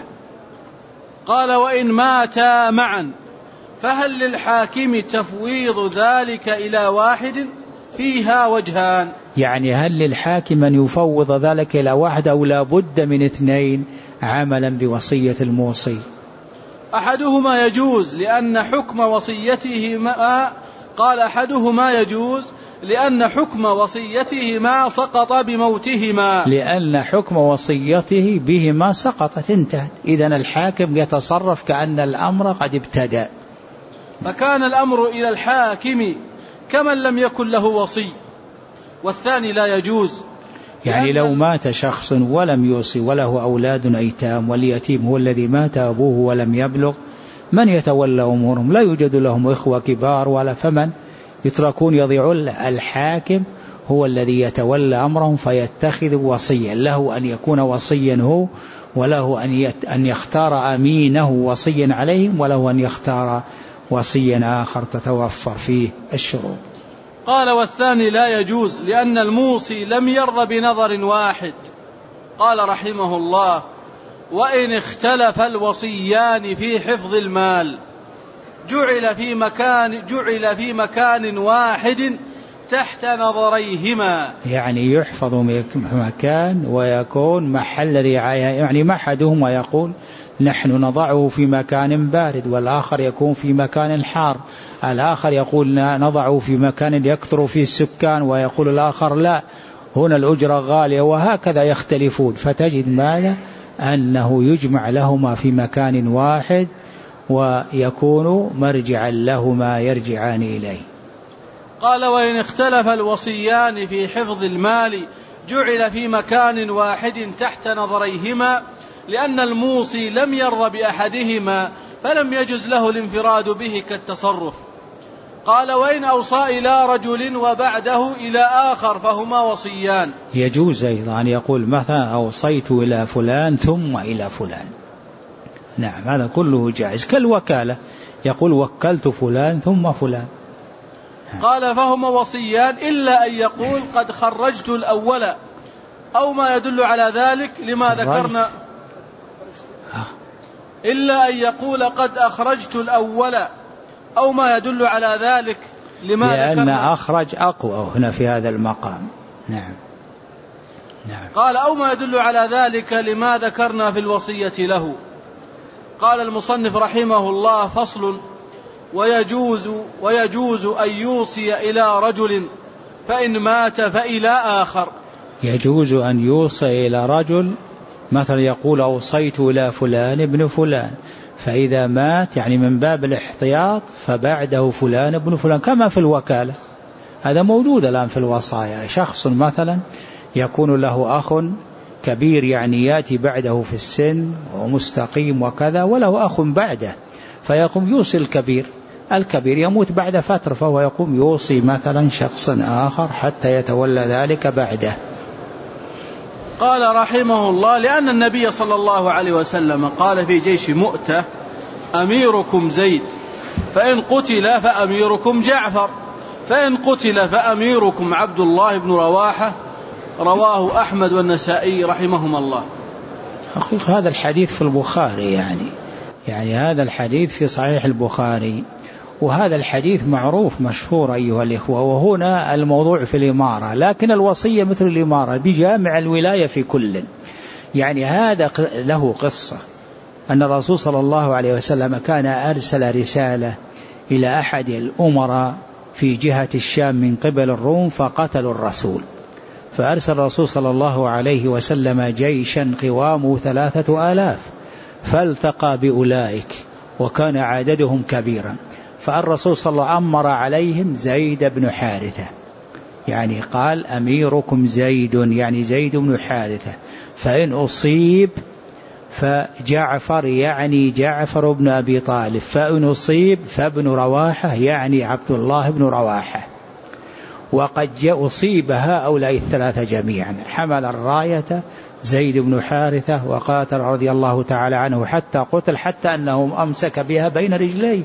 Speaker 2: قال: وإن ماتا معا فهل للحاكم تفويض ذلك إلى واحد؟ فيها وجهان. يعني
Speaker 1: هل للحاكم أن يفوض ذلك إلى واحد أو لا بد من اثنين عملا بوصية الموصي؟
Speaker 2: أحدهما يجوز لأن حكم وصيته ما قال أحدهما يجوز لأن حكم وصيته ما سقط بموتهما،
Speaker 1: لأن حكم وصيته بهما سقطت انتهت، إذن الحاكم يتصرف كأن الأمر قد ابتدأ،
Speaker 2: فكان الأمر إلى الحاكم كمن لم يكن له وصي، والثاني لا يجوز.
Speaker 1: يعني لو مات شخص ولم يوصي وله أولاد أيتام واليتيم هو الذي مات أبوه ولم يبلغ، من يتولى أمورهم؟ لا يوجد لهم إخوة كبار ولا، فمن يتركون يضيعون؟ الحاكم هو الذي يتولى أمرهم فيتخذ وصيا، له أن يكون وصيا هو، وله أن يختار أمينه وصيا عليهم، وله أن يختار وصيا آخر تتوفر فيه الشروط.
Speaker 2: قال: والثاني لا يجوز لأن الموصي لم يرضى بنظر واحد. قال رحمه الله: وإن اختلف الوصيان في حفظ المال جعل في مكان جعل في مكان واحد تحت نظريهما،
Speaker 1: يعني يحفظ مكان ويكون محل رعاية، يعني ما أحدهما يقول نحن نضعه في مكان بارد والآخر يكون في مكان حار، الآخر يقول نضعه في مكان يكثر فيه السكان، ويقول الآخر لا هنا الأجرة غالية، وهكذا يختلفون، فتجد ماذا؟ أنه يجمع لهما في مكان واحد ويكون مرجعا لهما يرجعان إليه.
Speaker 2: قال: وإن اختلف الوصيان في حفظ المال جعل في مكان واحد تحت نظريهما، لأن الموصي لم يرض بأحدهما فلم يجز له الانفراد به كالتصرف. قال: وإن أوصى إلى رجل وبعده إلى آخر فهما وصيان.
Speaker 1: يجوز أيضا أن يقول مثلا أوصيت إلى فلان ثم إلى فلان. نعم، هذا كله جائز كالوكالة، يقول وكلت فلان ثم فلان.
Speaker 2: قال: فهما وصيان إلا أن يقول قد خرجت الأول أو ما يدل على ذلك لما ذكرنا، إلا أن يقول قد أخرجت الأول أو ما يدل على ذلك لما
Speaker 1: لأن
Speaker 2: ذكرنا.
Speaker 1: لأن أخرج أقوى هنا في هذا المقام. نعم. نعم.
Speaker 2: قال: أو ما يدل على ذلك لما ذكرنا في الوصية له. قال المصنف رحمه الله: فصل: ويجوز, ويجوز أن يوصي إلى رجل فإن مات فإلى آخر.
Speaker 1: يجوز أن يوصي إلى رجل، مثلا يقول أوصيت إلى فلان ابن فلان، فإذا مات يعني من باب الاحتياط فبعده فلان ابن فلان، كما في الوكالة. هذا موجود الآن في الوصايا. شخص مثلا يكون له أخ كبير يعني يأتي بعده في السن ومستقيم وكذا، وله أخ بعده فيقوم يوصي الكبير، الكبير يموت بعد فترة فهو يقوم يوصي مثلا شخصا آخر حتى يتولى ذلك بعده.
Speaker 2: قال رحمه الله: لأن النبي صلى الله عليه وسلم قال في جيش مؤتة: أميركم زيد، فإن قتل فأميركم جعفر، فإن قتل فأميركم عبد الله بن رواحة. رواه أحمد والنسائي رحمهما الله.
Speaker 1: حقيقة هذا الحديث في البخاري، يعني يعني هذا الحديث في صحيح البخاري، وهذا الحديث معروف مشهور أيها الإخوة. وهنا الموضوع في الإمارة، لكن الوصية مثل الإمارة بجامع الولاية في كل. يعني هذا له قصة، أن الرسول صلى الله عليه وسلم كان أرسل رسالة إلى أحد الأمراء في جهة الشام من قبل الروم فقتلوا الرسول، فأرسل الرسول صلى الله عليه وسلم جيشا قوامه ثلاثة آلاف فالتقى بأولئك وكان عددهم كبيرا، فالرسول صلى الله عليه وسلم أمر عليهم زيد بن حارثة، يعني قال أميركم زيد، يعني زيد بن حارثة، فإن أصيب فجعفر يعني جعفر بن أبي طالب، فإن أصيب فابن رواحة يعني عبد الله بن رواحة. وقد أصيب هؤلاء الثلاثة جميعا. حمل الراية زيد بن حارثة وقاتل رضي الله تعالى عنه حتى قتل، حتى أنه أمسك بها بين رجليه.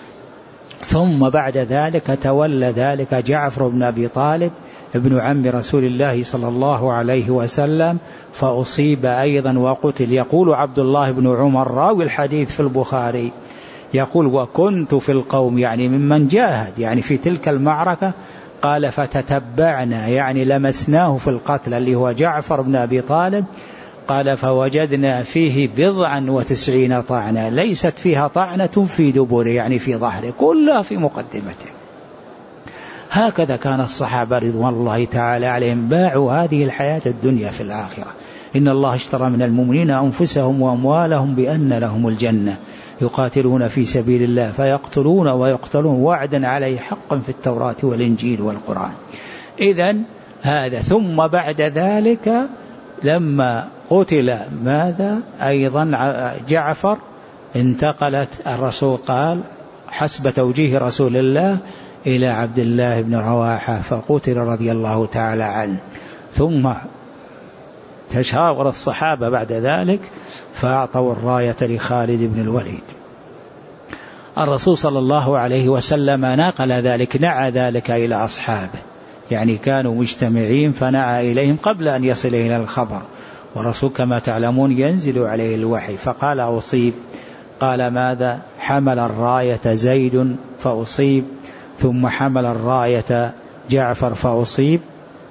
Speaker 1: ثم بعد ذلك تولى ذلك جعفر بن أبي طالب ابن عم رسول الله صلى الله عليه وسلم، فأصيب أيضا وقتل. يقول عبد الله بن عمر راوي الحديث في البخاري يقول: وكنت في القوم، يعني ممن جاهد يعني في تلك المعركة. قال: فتتبعنا يعني لمسناه في القتل اللي هو جعفر بن أبي طالب. قال: فوجدنا فيه بضعا وتسعين طعنة، ليست فيها طعنة في دبره يعني في ظهره، كلها في مقدمته. هكذا كان الصحابة رضوان الله تعالى عليهم، باعوا هذه الحياة الدنيا في الآخرة. إن الله اشترى من المؤمنين أنفسهم وأموالهم بأن لهم الجنة يقاتلون في سبيل الله فيقتلون ويقتلون وعدا عليه حقا في التوراة والإنجيل والقرآن. إذن هذا. ثم بعد ذلك لما قتل ماذا أيضا جعفر، انتقلت الرسول قال حسب توجيه رسول الله إلى عبد الله بن رواحة فقتل رضي الله تعالى عنه. ثم تشاور الصحابة بعد ذلك فأعطوا الراية لخالد بن الوليد. الرسول صلى الله عليه وسلم نقل ذلك، نعى ذلك إلى أصحابه، يعني كانوا مجتمعين فنعى إليهم قبل أن يصل إلى الخبر. والرسول كما تعلمون ينزل عليه الوحي، فقال أصيب. قال ماذا؟ حمل الراية زيد فأصيب، ثم حمل الراية جعفر فأصيب،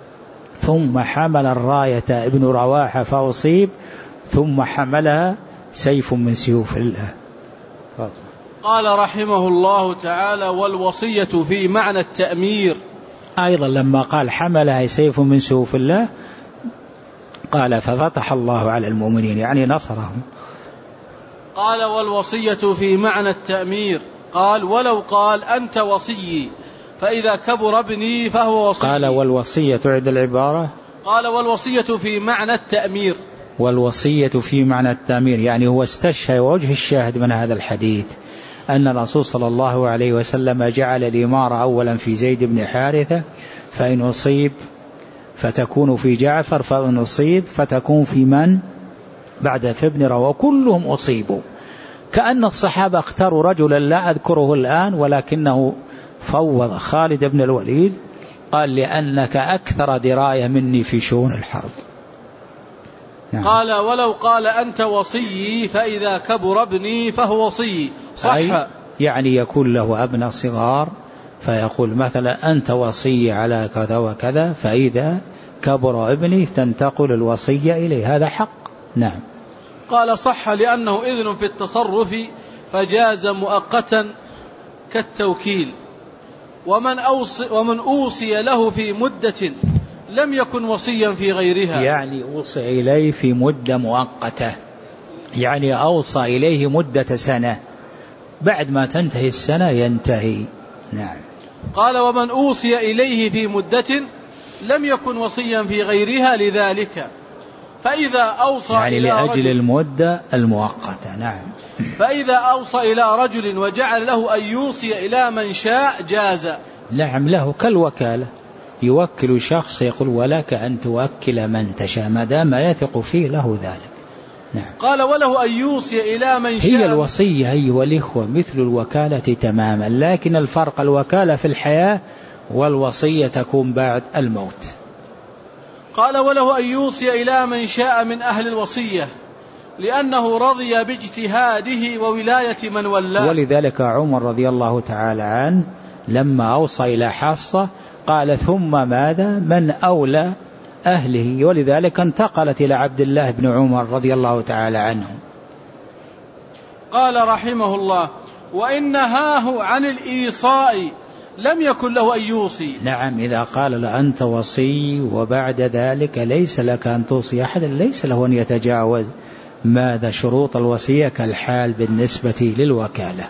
Speaker 1: ثم حمل الراية ابن رواحة فأصيب، ثم حملها سيف من سيوف الله.
Speaker 2: قال رحمه الله تعالى: والوصية في معنى التأمير.
Speaker 1: أيضا لما قال حملها سيف من سيوف الله قال ففتح الله على المؤمنين، يعني نصرهم.
Speaker 2: قال: والوصية في معنى التأمير. قال: ولو قال أنت وصيي فإذا كبر ابني فهو وصي.
Speaker 1: قال والوصية تعد العبارة.
Speaker 2: قال والوصية في معنى التأمير.
Speaker 1: والوصية في معنى التأمير، يعني هو استشهد وجه الشاهد من هذا الحديث أن الرسول صلى الله عليه وسلم جعل الإمارة أولا في زيد بن حارثة، فإن أصيب فتكون في جعفر، فإن أصيب فتكون في من بعد في ابن رواه، كلهم أصيبوا. كأن الصحابة اختاروا رجلا لا أذكره الآن ولكنه فوض خالد بن الوليد، قال لأنك أكثر دراية مني في شؤون الحرب.
Speaker 2: نعم. قال ولو قال أنت وصيي فإذا كبر ابني فهو وصيي، صح؟
Speaker 1: يعني يكون له أبناء صغار فيقول مثلا أنت وصي على كذا وكذا، فإذا كبر ابني تنتقل الوصية إليه، هذا حق. نعم.
Speaker 2: قال صح لأنه إذن في التصرف فجاز مؤقتا كالتوكيل. ومن أوصي, ومن أوصي له في مدة لم يكن وصيا في غيرها،
Speaker 1: يعني أوصي إليه في مدة مؤقتة، يعني أوصى إليه مدة سنة، بعد ما تنتهي السنة ينتهي. نعم.
Speaker 2: قال ومن أوصي إليه في مدة لم يكن وصيا في غيرها لذلك، فإذا أوصى
Speaker 1: يعني
Speaker 2: إلى
Speaker 1: لأجل
Speaker 2: رجل
Speaker 1: المدة المؤقتة. نعم.
Speaker 2: فإذا أوصى إلى رجل وجعل له أن يوصي إلى من شاء جاز.
Speaker 1: نعم، له كالوكالة، يوكل شخص يقول ولك أن توكل من تشاء ما دام يثق فيه له ذلك. نعم.
Speaker 2: قال وله أن يوصي إلى من شاء.
Speaker 1: هي الوصية أيها الإخوة مثل الوكالة تماما، لكن الفرق الوكالة في الحياة والوصية تكون بعد الموت.
Speaker 2: قال وله أن يوصي إلى من شاء من أهل الوصية لأنه رضي باجتهاده وولاية من ولاه.
Speaker 1: ولذلك عمر رضي الله تعالى عنه لما أوصى إلى حفصة قال ثم ماذا من أولى أهله، ولذلك انتقلت إلى عبد الله بن عمر رضي الله تعالى عنه.
Speaker 2: قال رحمه الله وإن نهاه عن الإيصاء لم يكن له أن يوصي.
Speaker 1: نعم، إذا قال له أنت وصي وبعد ذلك ليس لك أن توصي أحدا ليس له أن يتجاوز ماذا شروط الوصية كالحال بالنسبة للوكالة.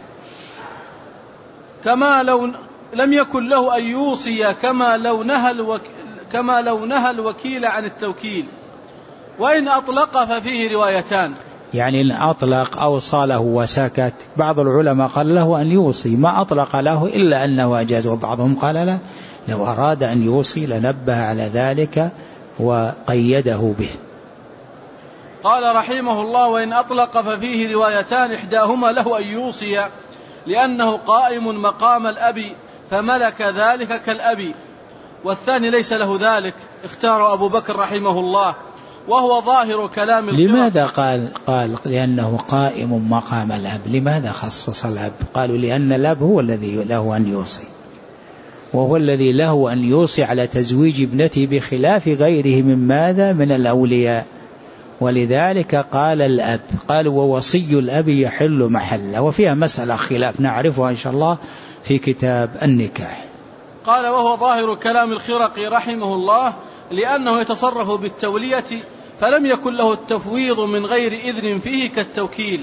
Speaker 2: كما لو لم يكن له أن يوصي كما لو نهى الوك... كما لو نهى الوكيل عن التوكيل، وإن أطلق ففيه روايتان،
Speaker 1: يعني إن أطلق أو صاله وسكت. بعض العلماء قال له أن يوصي، ما أطلق له إلا أنه أجاز، وبعضهم قال له لو أراد أن يوصي لنبه على ذلك وقيده به.
Speaker 2: قال رحمه الله وإن أطلق ففيه روايتان، إحداهما له أن يوصي لأنه قائم مقام الأب فملك ذلك كالأب، والثاني ليس له ذلك، اختار أبو بكر رحمه الله وهو ظاهر كلام الخرق.
Speaker 1: لماذا قال قال لأنه قائم مقام الأب؟ لماذا خصص الأب؟ قالوا لأن الأب هو الذي له أن يوصي، وهو الذي له أن يوصي على تزويج ابنته بخلاف غيره من ماذا من الأولياء، ولذلك قال الأب. قالوا ووصي الأب يحل محله، وفيها مسألة خلاف نعرفها إن شاء الله في كتاب النكاح.
Speaker 2: قال وهو ظاهر كلام الخرقي رحمه الله لأنه يتصرف بالتولية فلم يكن له التفويض من غير إذن فيه كالتوكيل.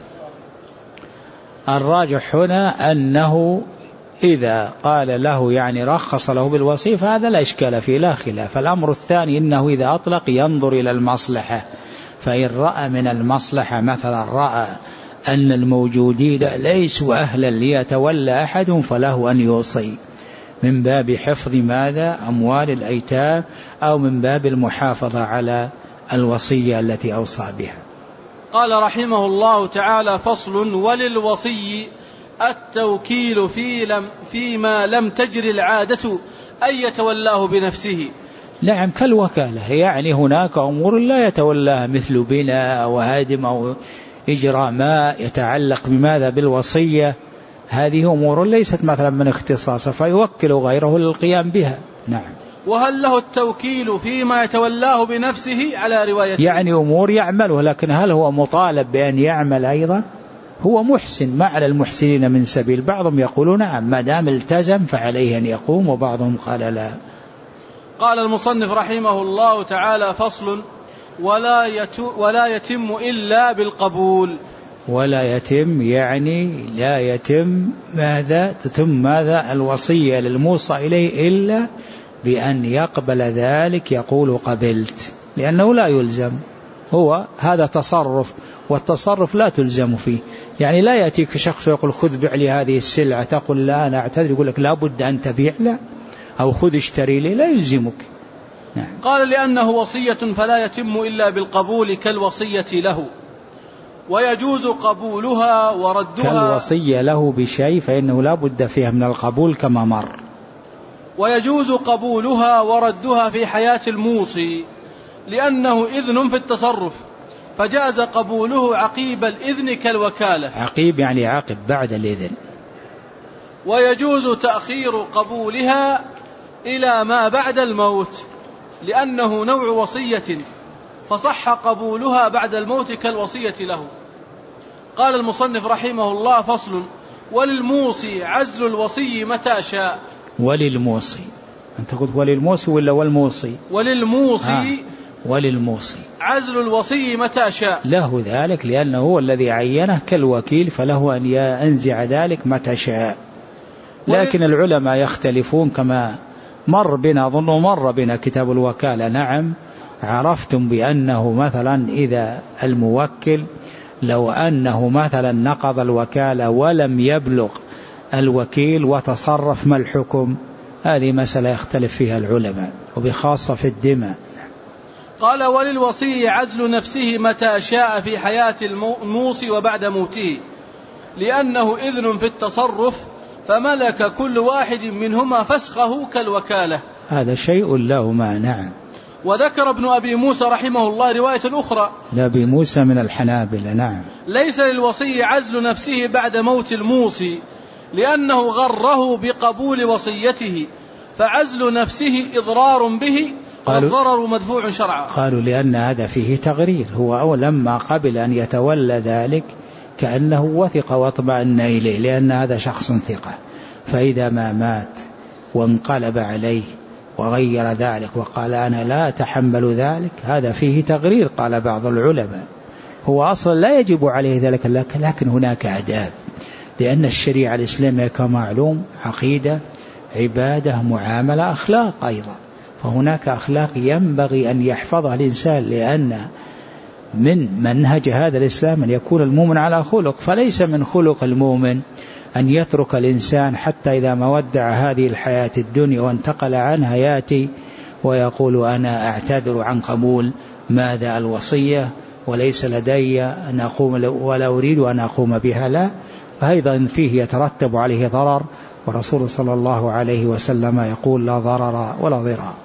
Speaker 1: الراجح هنا أنه إذا قال له يعني رخص له بالوصية فهذا لا إشكال فيه لا خلاف. الأمر الثاني إنه إذا أطلق ينظر إلى المصلحة، فإن رأى من المصلحة مثلا رأى أن الموجودين ليسوا أهلا ليتولى أحد فله أن يوصي من باب حفظ ماذا أموال الأيتام أو من باب المحافظة على الوصية التي أوصى بها.
Speaker 2: قال رحمه الله تعالى فصل وللوصي التوكيل في لم فيما لم تجر العادة أن يتولاه بنفسه.
Speaker 1: نعم كالوكالة، يعني هناك أمور لا يتولاها مثل بناء أو هدم أو إجراء ما يتعلق بماذا بالوصية، هذه أمور ليست مثلا من اختصاصه فيوكل غيره للقيام بها. نعم.
Speaker 2: وهل له التوكيل فيما يتولاه بنفسه على روايته؟
Speaker 1: يعني أمور يعمله، لكن هل هو مطالب بأن يعمل أيضا؟ هو محسن، ما على المحسنين من سبيل. بعضهم يقولون نعم ما دام التزم فعليه أن يقوم، وبعضهم قال لا.
Speaker 2: قال المصنف رحمه الله تعالى فصل ولا, ولا يتم إلا بالقبول.
Speaker 1: ولا يتم يعني لا يتم ماذا تتم ماذا الوصية للموصى إليه إلا بأن يقبل ذلك، يقول قبلت، لأنه لا يلزم، هو هذا تصرف، والتصرف لا تلزم فيه. يعني لا يأتيك شخص يقول خذ بيع لي هذه السلعة تقول لا أنا أعتذر، يقول لك لا بد أن تبيع، لا، أو خذ اشتري لي، لا يلزمك. نعم.
Speaker 2: قال لأنه وصية فلا يتم إلا بالقبول كالوصية له، ويجوز قبولها وردها
Speaker 1: كالوصية له بشيء فإنه لا بد فيها من القبول كما مر.
Speaker 2: ويجوز قبولها وردها في حياة الموصي لأنه إذن في التصرف، فجاز قبوله عقيب الإذن كالوكالة.
Speaker 1: عقيب يعني عقب بعد الإذن.
Speaker 2: ويجوز تأخير قبولها إلى ما بعد الموت لأنه نوع وصية، فصح قبولها بعد الموت كالوصية له. قال المصنف رحمه الله: فصل: وللموصي عزل الوصي متى شاء.
Speaker 1: وللموصي، أنت قلت وللموصي ولا والموصي؟
Speaker 2: وللموصي.
Speaker 1: آه. وللموصي
Speaker 2: عزل الوصي متى شاء،
Speaker 1: له ذلك لأنه هو الذي عينه كالوكيل، فله أن ينزع ذلك متى شاء. لكن العلماء يختلفون كما مر بنا، ظن مر بنا كتاب الوكالة. نعم، عرفتم بأنه مثلا إذا الموكل لو أنه مثلا نقض الوكالة ولم يبلغ الوكيل وتصرف، ما الحكم؟ هذه مسألة يختلف فيها العلماء، وبخاصة في الدماء.
Speaker 2: قال: وللوصي عزل نفسه متى شاء في حياة الموصي وبعد موته لأنه إذن في التصرف، فملك كل واحد منهما فسخه كالوكالة.
Speaker 1: هذا شيء له ما. نعم.
Speaker 2: وذكر ابن أبي موسى رحمه الله رواية أخرى
Speaker 1: لأبي موسى من الحنابلة. نعم.
Speaker 2: ليس للوصي عزل نفسه بعد موت الموصي لأنه غره بقبول وصيته، فعزل نفسه إضرار به والضرر مدفوع شرعا.
Speaker 1: قالوا لأن هذا فيه تغرير، هو أول لما قبل أن يتولى ذلك كأنه وثق واطمأن إليه، لأن هذا شخص ثقة، فإذا ما مات وانقلب عليه وغير ذلك وقال أنا لا أتحمل ذلك، هذا فيه تغرير. قال بعض العلماء هو أصلا لا يجب عليه ذلك، لكن هناك آداب، لأن الشريعة الإسلامية كمعلوم عقيدة، عبادة، معاملة، أخلاق أيضا، فهناك أخلاق ينبغي أن يحفظها الإنسان، لأن من منهج هذا الإسلام أن يكون المؤمن على خلق، فليس من خلق المؤمن أن يترك الإنسان حتى إذا ما ودع هذه الحياة الدنيا وانتقل عنها يأتي ويقول أنا أعتذر عن قبول ماذا الوصية وليس لدي أن أقوم ولا أريد أن أقوم بها، لا، فأيضا فيه يترتب عليه ضرر، ورسول صلى الله عليه وسلم يقول لا ضرر ولا ضرار.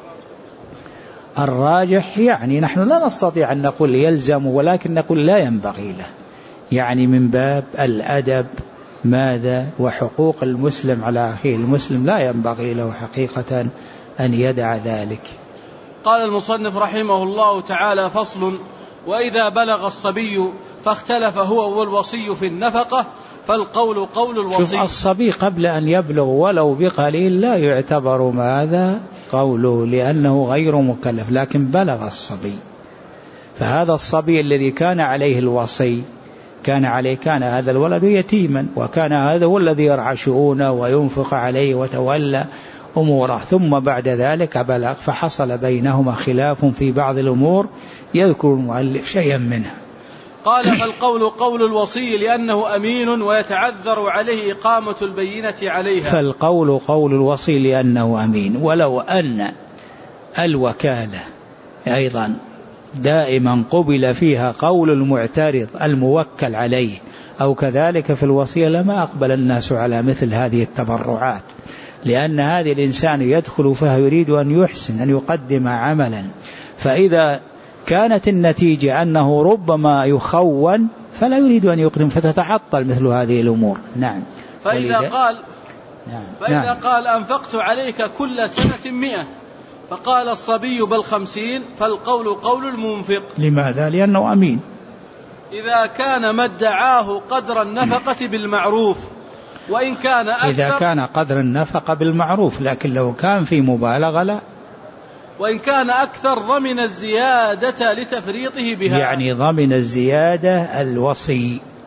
Speaker 1: الراجح يعني نحن لا نستطيع أن نقول يلزم، ولكن نقول لا ينبغي له، يعني من باب الأدب ماذا وحقوق المسلم على أخيه المسلم، لا ينبغي له حقيقة أن يدع ذلك.
Speaker 2: قال المصنف رحمه الله تعالى: فصل: وإذا بلغ الصبي فاختلف هو والوصي في النفقة فالقول قول الوصي.
Speaker 1: شوف، الصبي قبل أن يبلغ ولو بقليل لا يعتبر ماذا قوله، لأنه غير مكلف، لكن بلغ الصبي، فهذا الصبي الذي كان عليه الوصي كان عليه كان هذا الولد يتيما، وكان هذا هو الذي يرعى شؤونه وينفق عليه وتولى أموره، ثم بعد ذلك بلغ، فحصل بينهما خلاف في بعض الأمور يذكر المؤلف شيئا منها.
Speaker 2: قال: فالقول قول الوصي لأنه أمين ويتعذر عليه إقامة البينة عليها.
Speaker 1: فالقول قول الوصي لأنه أمين، ولو أن الوكالة أيضا دائما قبل فيها قول المعترض الموكل عليه أو كذلك في الوصية لما أقبل الناس على مثل هذه التبرعات، لأن هذه الإنسان يدخل فيها يريد أن يحسن أن يقدم عملا، فإذا كانت النتيجة أنه ربما يخون فلا يريد أن يقدم، فتتعطل مثل هذه الأمور. نعم.
Speaker 2: فإذا قال
Speaker 1: نعم.
Speaker 2: فإذا
Speaker 1: نعم.
Speaker 2: قال أنفقت عليك كل سنة مئة فقال الصبي بل خمسين فالقول قول المنفق.
Speaker 1: لماذا؟ لأنه أمين.
Speaker 2: إذا كان ما ادعاه قدر النفقة بالمعروف، وإن كان أكثر
Speaker 1: إذا كان قدر النفقة بالمعروف، لكن لو كان في مبالغة لا.
Speaker 2: وإن كان أكثر ضمن الزيادة لتفريطه بها،
Speaker 1: يعني ضمن الزيادة الوصي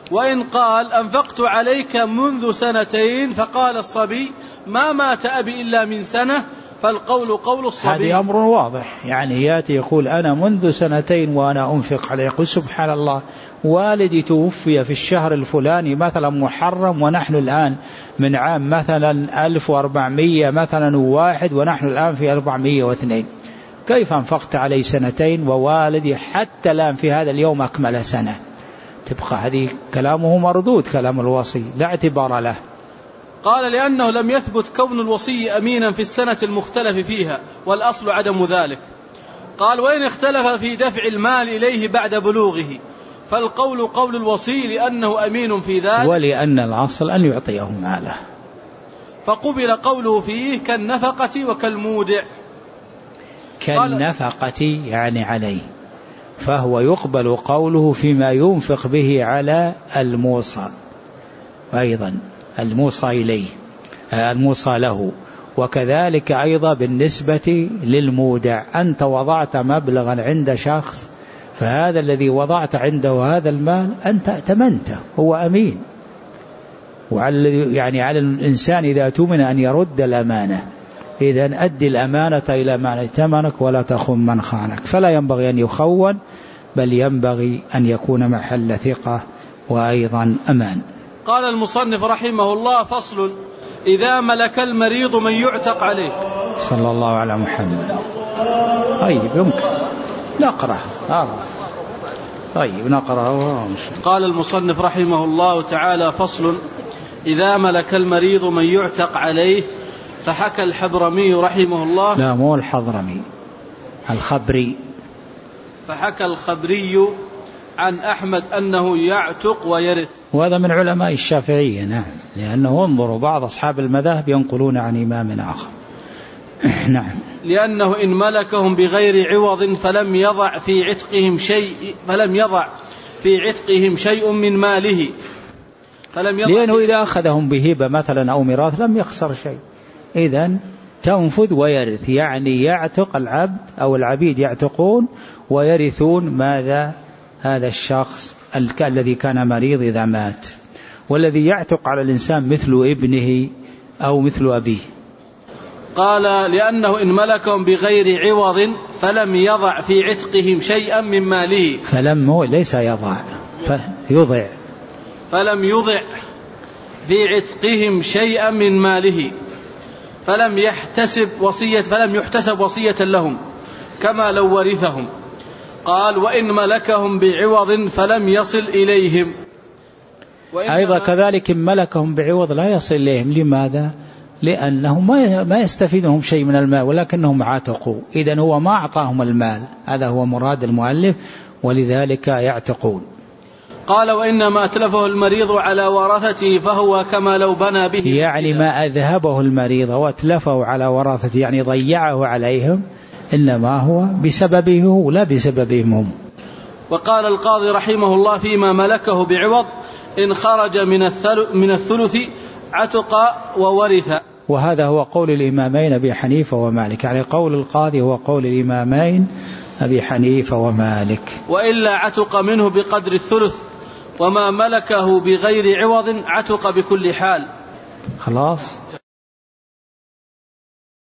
Speaker 2: وإن قال أنفقت عليك منذ سنتين فقال الصبي ما مات أبي إلا من سنة، فالقول قول الصبي.
Speaker 1: هذا أمر واضح، يعني ياتي يقول أنا منذ سنتين وأنا أنفق عليه. يقول سبحان الله، والدي توفي في الشهر الفلاني مثلا محرم، ونحن الآن من عام مثلا ألف وأربعمائة مثلا واحد، ونحن الآن في أربعمائة واثنين، كيف أنفقت علي سنتين ووالدي حتى الآن في هذا اليوم أكمل سنة؟ تبقى هذه كلامه مردود، كلام الوصي لا اعتبار له.
Speaker 2: قال لأنه لم يثبت كون الوصي أمينا في السنة المختلف فيها، والأصل عدم ذلك. قال وإن اختلف في دفع المال إليه بعد بلوغه، فالقول قول الوصي لأنه أمين في ذلك،
Speaker 1: ولأن الأصل أن يعطيه ماله.
Speaker 2: فقبل قوله فيه كالنفقة وكالمودع.
Speaker 1: كالنفقة يعني عليه، فهو يقبل قوله فيما ينفق به على الموصى، أيضا الموصى إليه الموصى له، وكذلك أيضا بالنسبة للمودع. أنت وضعت مبلغا عند شخص، فهذا الذي وضعت عنده هذا المال أنت ائتمنته، هو أمين. وعلى يعني على الإنسان إذا أتمن أن يرد الأمانة، إذن أدي الأمانة إلى من ائتمنك ولا تخن من خانك. فلا ينبغي أن يخون، بل ينبغي أن يكون محل ثقة وأيضا أمان.
Speaker 2: قال المصنف رحمه الله: فصل: إذا ملك المريض من يعتق عليه.
Speaker 1: صلى الله على محمد. طيب يمكن نقرأ هذا. طيب نقرأ.
Speaker 2: قال المصنف رحمه الله تعالى: فصل: إذا ملك المريض من يعتق عليه. فحكى الحضرمي رحمه الله،
Speaker 1: لا مو الحضرمي، الخبري.
Speaker 2: فحكى الخبري عن أحمد أنه يعتق ويرث،
Speaker 1: وهذا من علماء الشافعية. نعم، لأنه انظروا بعض أصحاب المذاهب ينقلون عن إمام آخر. نعم.
Speaker 2: لأنه إن ملكهم بغير عوض فلم يضع في عتقهم شيء فلم يضع في عتقهم شيء من ماله، فلم يضع
Speaker 1: لأنه إذا أخذهم بهبة مثلا أو ميراث لم يخسر شيء. إذن تنفذ ويرث، يعني يعتق العبد أو العبيد يعتقون ويرثون ماذا؟ هذا الشخص الذي كان مريض إذا مات. والذي يعتق على الإنسان مثل ابنه أو مثل أبيه.
Speaker 2: قال: لأنه إن ملكهم بغير عوض فلم يضع في عتقهم شيئا من ماله.
Speaker 1: فلم هو ليس يضع، فيضع.
Speaker 2: فلم يضع في عتقهم شيئا من ماله، فلم يحتسب وصية فلم يحتسب وصية لهم كما لو ورثهم. قال: وإن ملكهم بعوض فلم يصل إليهم.
Speaker 1: أيضا كذلك إن ملكهم بعوض لا يصل إليهم. لماذا؟ لأنهم ما يستفيدهم شيء من المال، ولكنهم عاتقوا. إذن هو ما أعطاهم المال، هذا هو مراد المؤلف، ولذلك يعتقون.
Speaker 2: قال: وإنما أتلفه المريض على ورثته فهو كما لو بنى به،
Speaker 1: يعني ما أذهبه المريض وأتلفه على ورثته، يعني ضيعه عليهم، إنما هو بسببه ولا بسببهم هم.
Speaker 2: وقال القاضي رحمه الله: فيما ملكه بعوض إن خرج من الثلث عتق وورث.
Speaker 1: وهذا هو قول الإمامين أبي حنيفة ومالك، يعني قول القاضي هو قول الإمامين أبي حنيفة ومالك.
Speaker 2: وإلا عتق منه بقدر الثلث، وما ملكه بغير عوض عتق بكل حال.
Speaker 1: خلاص.